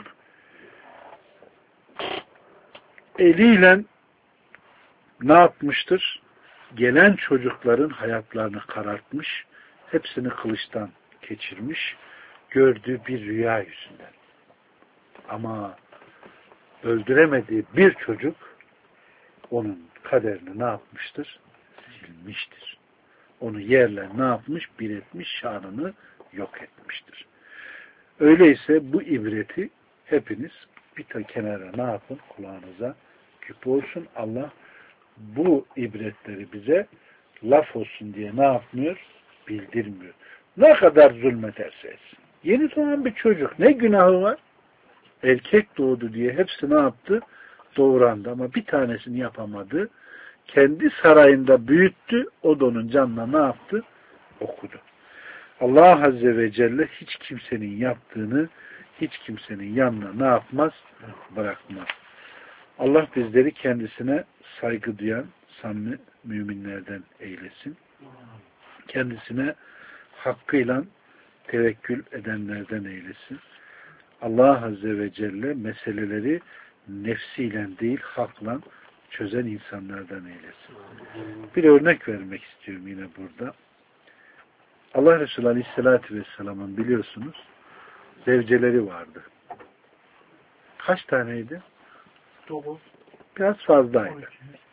eliyle ne yapmıştır? Gelen çocukların hayatlarını karartmış, hepsini kılıçtan geçirmiş, gördüğü bir rüya yüzünden. Ama öldüremediği bir çocuk onun kaderini ne yapmıştır? Silmiştir. Onu yerle ne yapmış? Bir etmiş, şanını yok etmiştir. Öyleyse bu ibreti hepiniz bir ta kenara ne yapın? Kulağınıza küp olsun. Allah bu ibretleri bize laf olsun diye ne yapmıyor? Bildirmiyor. Ne kadar zulmederse etsin. Yeni doğan bir çocuk ne günahı var? Erkek doğdu diye hepsi ne yaptı? Doğurandı ama bir tanesini yapamadı. Kendi sarayında büyüttü. O da onun canına ne yaptı? Okudu. Allah Azze ve Celle hiç kimsenin yaptığını hiç kimsenin yanına ne yapmaz? Bırakmaz. Allah bizleri kendisine saygı duyan samimi müminlerden eylesin. Kendisine hakkıyla tevekkül edenlerden eylesin. Allah Azze ve Celle meseleleri nefsiyle değil hakla çözen insanlardan eylesin. Bir örnek vermek istiyorum yine burada. Allah Resulü Aleyhisselatü Vesselam'ın biliyorsunuz zevceleri vardı. Kaç taneydi? Dokuz. Biraz fazlaydı.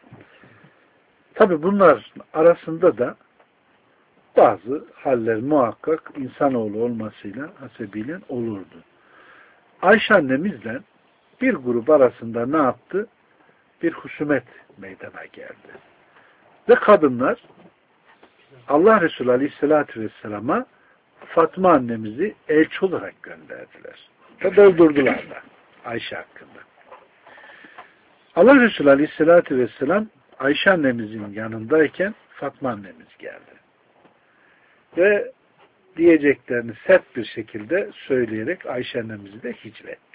Tabi bunlar arasında da bazı haller muhakkak insanoğlu olmasıyla hasebiyle olurdu. Ayşe annemizle bir grup arasında ne yaptı? Bir husumet meydana geldi. Ve kadınlar Allah Resulü Aleyhisselatü Vesselam'a Fatma annemizi elçi olarak gönderdiler. Ve doldurdular da Ayşe hakkında. Allah Resulü Aleyhisselatü Vesselam Ayşe annemizin yanındayken Fatma annemiz geldi. Ve diyeceklerini sert bir şekilde söyleyerek Ayşe annemizi de hicvetti.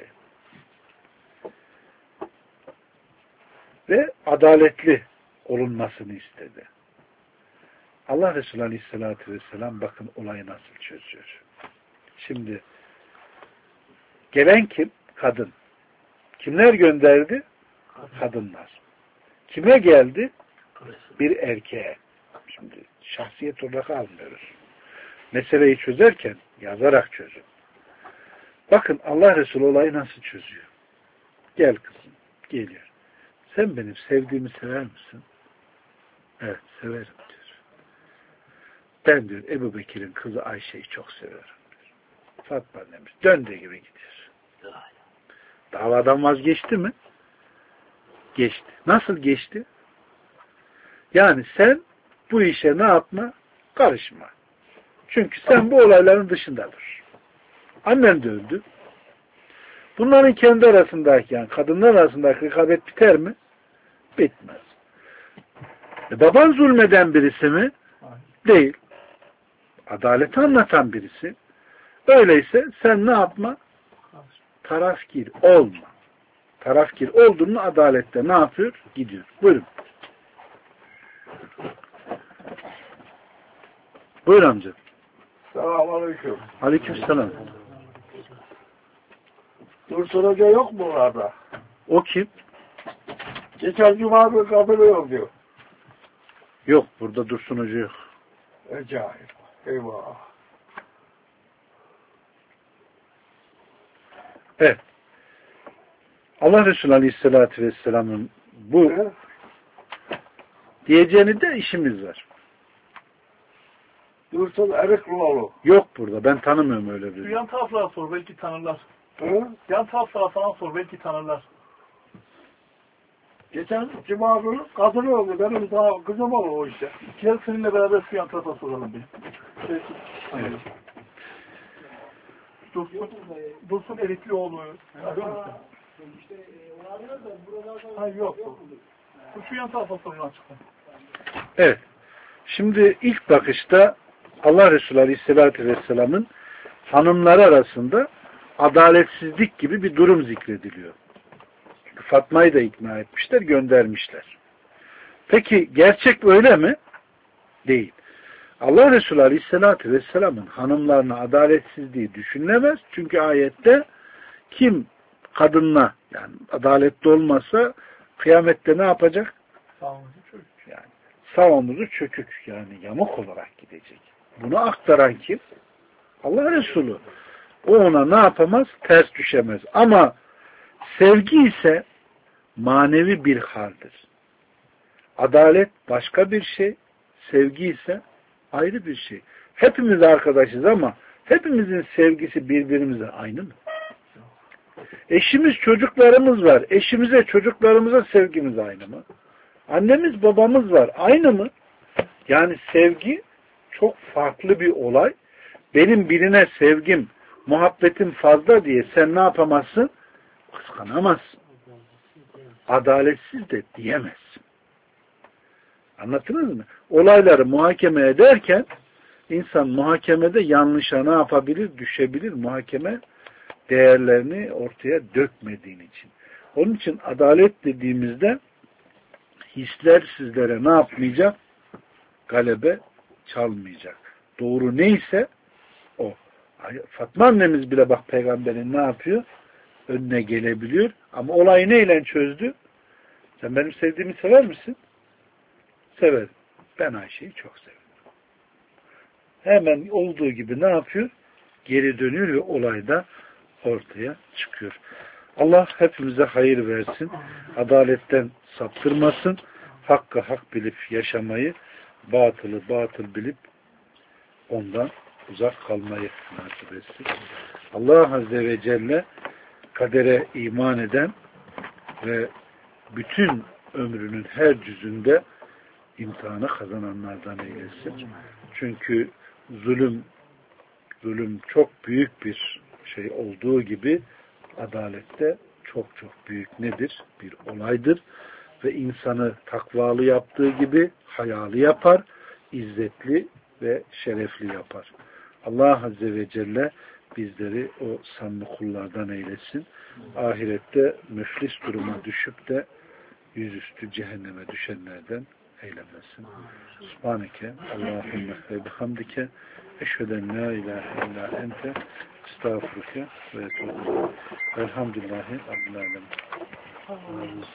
Ve adaletli olunmasını istedi. Allah Resulü Aleyhisselatü Vesselam bakın olayı nasıl çözüyor. Şimdi gelen kim? Kadın. Kimler gönderdi? Kadınlar. Kime geldi? Bir erkeğe. Şimdi şahsiyet olarak almıyoruz. Meseleyi çözerken yazarak çözün. Bakın Allah Resulü olayı nasıl çözüyor. Gel kızım. Geliyor. Sen benim sevdiğimi sever misin? Evet, severim diyor. Ben diyor Ebu Bekir'in kızı Ayşe'yi çok severim diyor. Fatma annemiz döndüğü gibi gidiyor. Davadan vazgeçti mi? Geçti. Nasıl geçti? Yani sen bu işe ne yapma? Karışma. Çünkü sen bu olayların dışında dur. Annen de öldü. Bunların kendi arasındaki, yani kadınlar arasındaki rekabet biter mi? Bitmez. E baban zulmeden birisi mi? Değil. Adaleti anlatan birisi. Öyleyse sen ne yapma? Tarafgir olma. Tarafgir olduğunu adalette ne yapıyor? Gidiyor. Buyurun. Buyur amca. Selamünaleyküm. Aleykümselam. Dursun Hoca yok mu orada? O kim? Geçen cuma bir katılıyor diyor. Yok. Burada Dursun Hoca yok. Acayip. Eyvah. Evet. Allah Resulü Aleyhisselatü Vesselam'ın bu He? diyeceğini de işimiz var. Dursun Erikloğlu. Yok burada. Ben tanımıyorum öyle Şu bir. yan taraflara sor, belki tanırlar. He? Yan taraflara falan sor, belki tanırlar. Geçen cuma günü katılıyordu. Benim daha kızım olur o işte. Gel seninle beraber şu yan tarafa soralım bir. Şey, Evet. Dursun, Dursun Eriklioğlu. Arıyor musun? Hayır yok. Şu, şu yan tarafa sorun açıkla. Evet. Şimdi ilk bakışta Allah Resulü Aleyhisselatü Vesselam'ın hanımları arasında adaletsizlik gibi bir durum zikrediliyor. Fatma'yı da ikna etmişler, göndermişler. Peki gerçek öyle mi? Değil. Allah Resulü Aleyhisselatü Vesselam'ın hanımlarına adaletsizliği düşünülemez. Çünkü ayette kim kadınla yani adaletli olmasa kıyamette ne yapacak? Sağolunuz çocuk. Yani sağ omuzu çökük yani yamuk olarak gidecek. Bunu aktaran kim? Allah Resulü. O ona ne yapamaz? Ters düşemez. Ama sevgi ise manevi bir haldir. Adalet başka bir şey, sevgi ise ayrı bir şey. Hepimiz arkadaşız ama hepimizin sevgisi birbirimize aynı mı? Eşimiz, çocuklarımız var. Eşimize, çocuklarımıza sevgimiz aynı mı? Annemiz, babamız var. Aynı mı? Yani sevgi çok farklı bir olay. Benim birine sevgim, muhabbetim fazla diye sen ne yapamazsın? Kıskanamazsın. Adaletsiz de diyemezsin. Anlattınız mı? Olayları muhakeme ederken insan muhakemede yanlışa ne yapabilir? Düşebilir. Muhakeme değerlerini ortaya dökmediğin için. Onun için adalet dediğimizde hisler sizlere ne yapmayacak? Galebe çalmayacak. Doğru neyse o. Fatma annemiz bile bak peygamberin ne yapıyor? Önüne gelebiliyor. Ama olayı neyle çözdü? Sen benim sevdiğimi sever misin? Severim. Ben Ayşe'yi çok severim. Hemen olduğu gibi ne yapıyor? Geri dönüyor ve olayda ortaya çıkıyor. Allah hepimize hayır versin. Adaletten saptırmasın. Hakkı hak bilip yaşamayı, batılı batıl bilip ondan uzak kalmayı nasip etsin. Allah Azze ve Celle kadere iman eden ve bütün ömrünün her cüzünde imtihanı kazananlardan eylesin. Çünkü zulüm zulüm çok büyük bir şey olduğu gibi adalette çok çok büyük nedir? Bir olaydır. Ve insanı takvalı yaptığı gibi hayalı yapar, izzetli ve şerefli yapar. Allah Azze ve Celle bizleri o samimi kullardan eylesin. Ahirette müflis duruma düşüp de yüzüstü cehenneme düşenlerden eylemesin. Subhaneke Allahümme ve bihamdike eşheden la ilahe illa ente estağfurüke ve etûbü. Elhamdülillahi Rabbil alemin.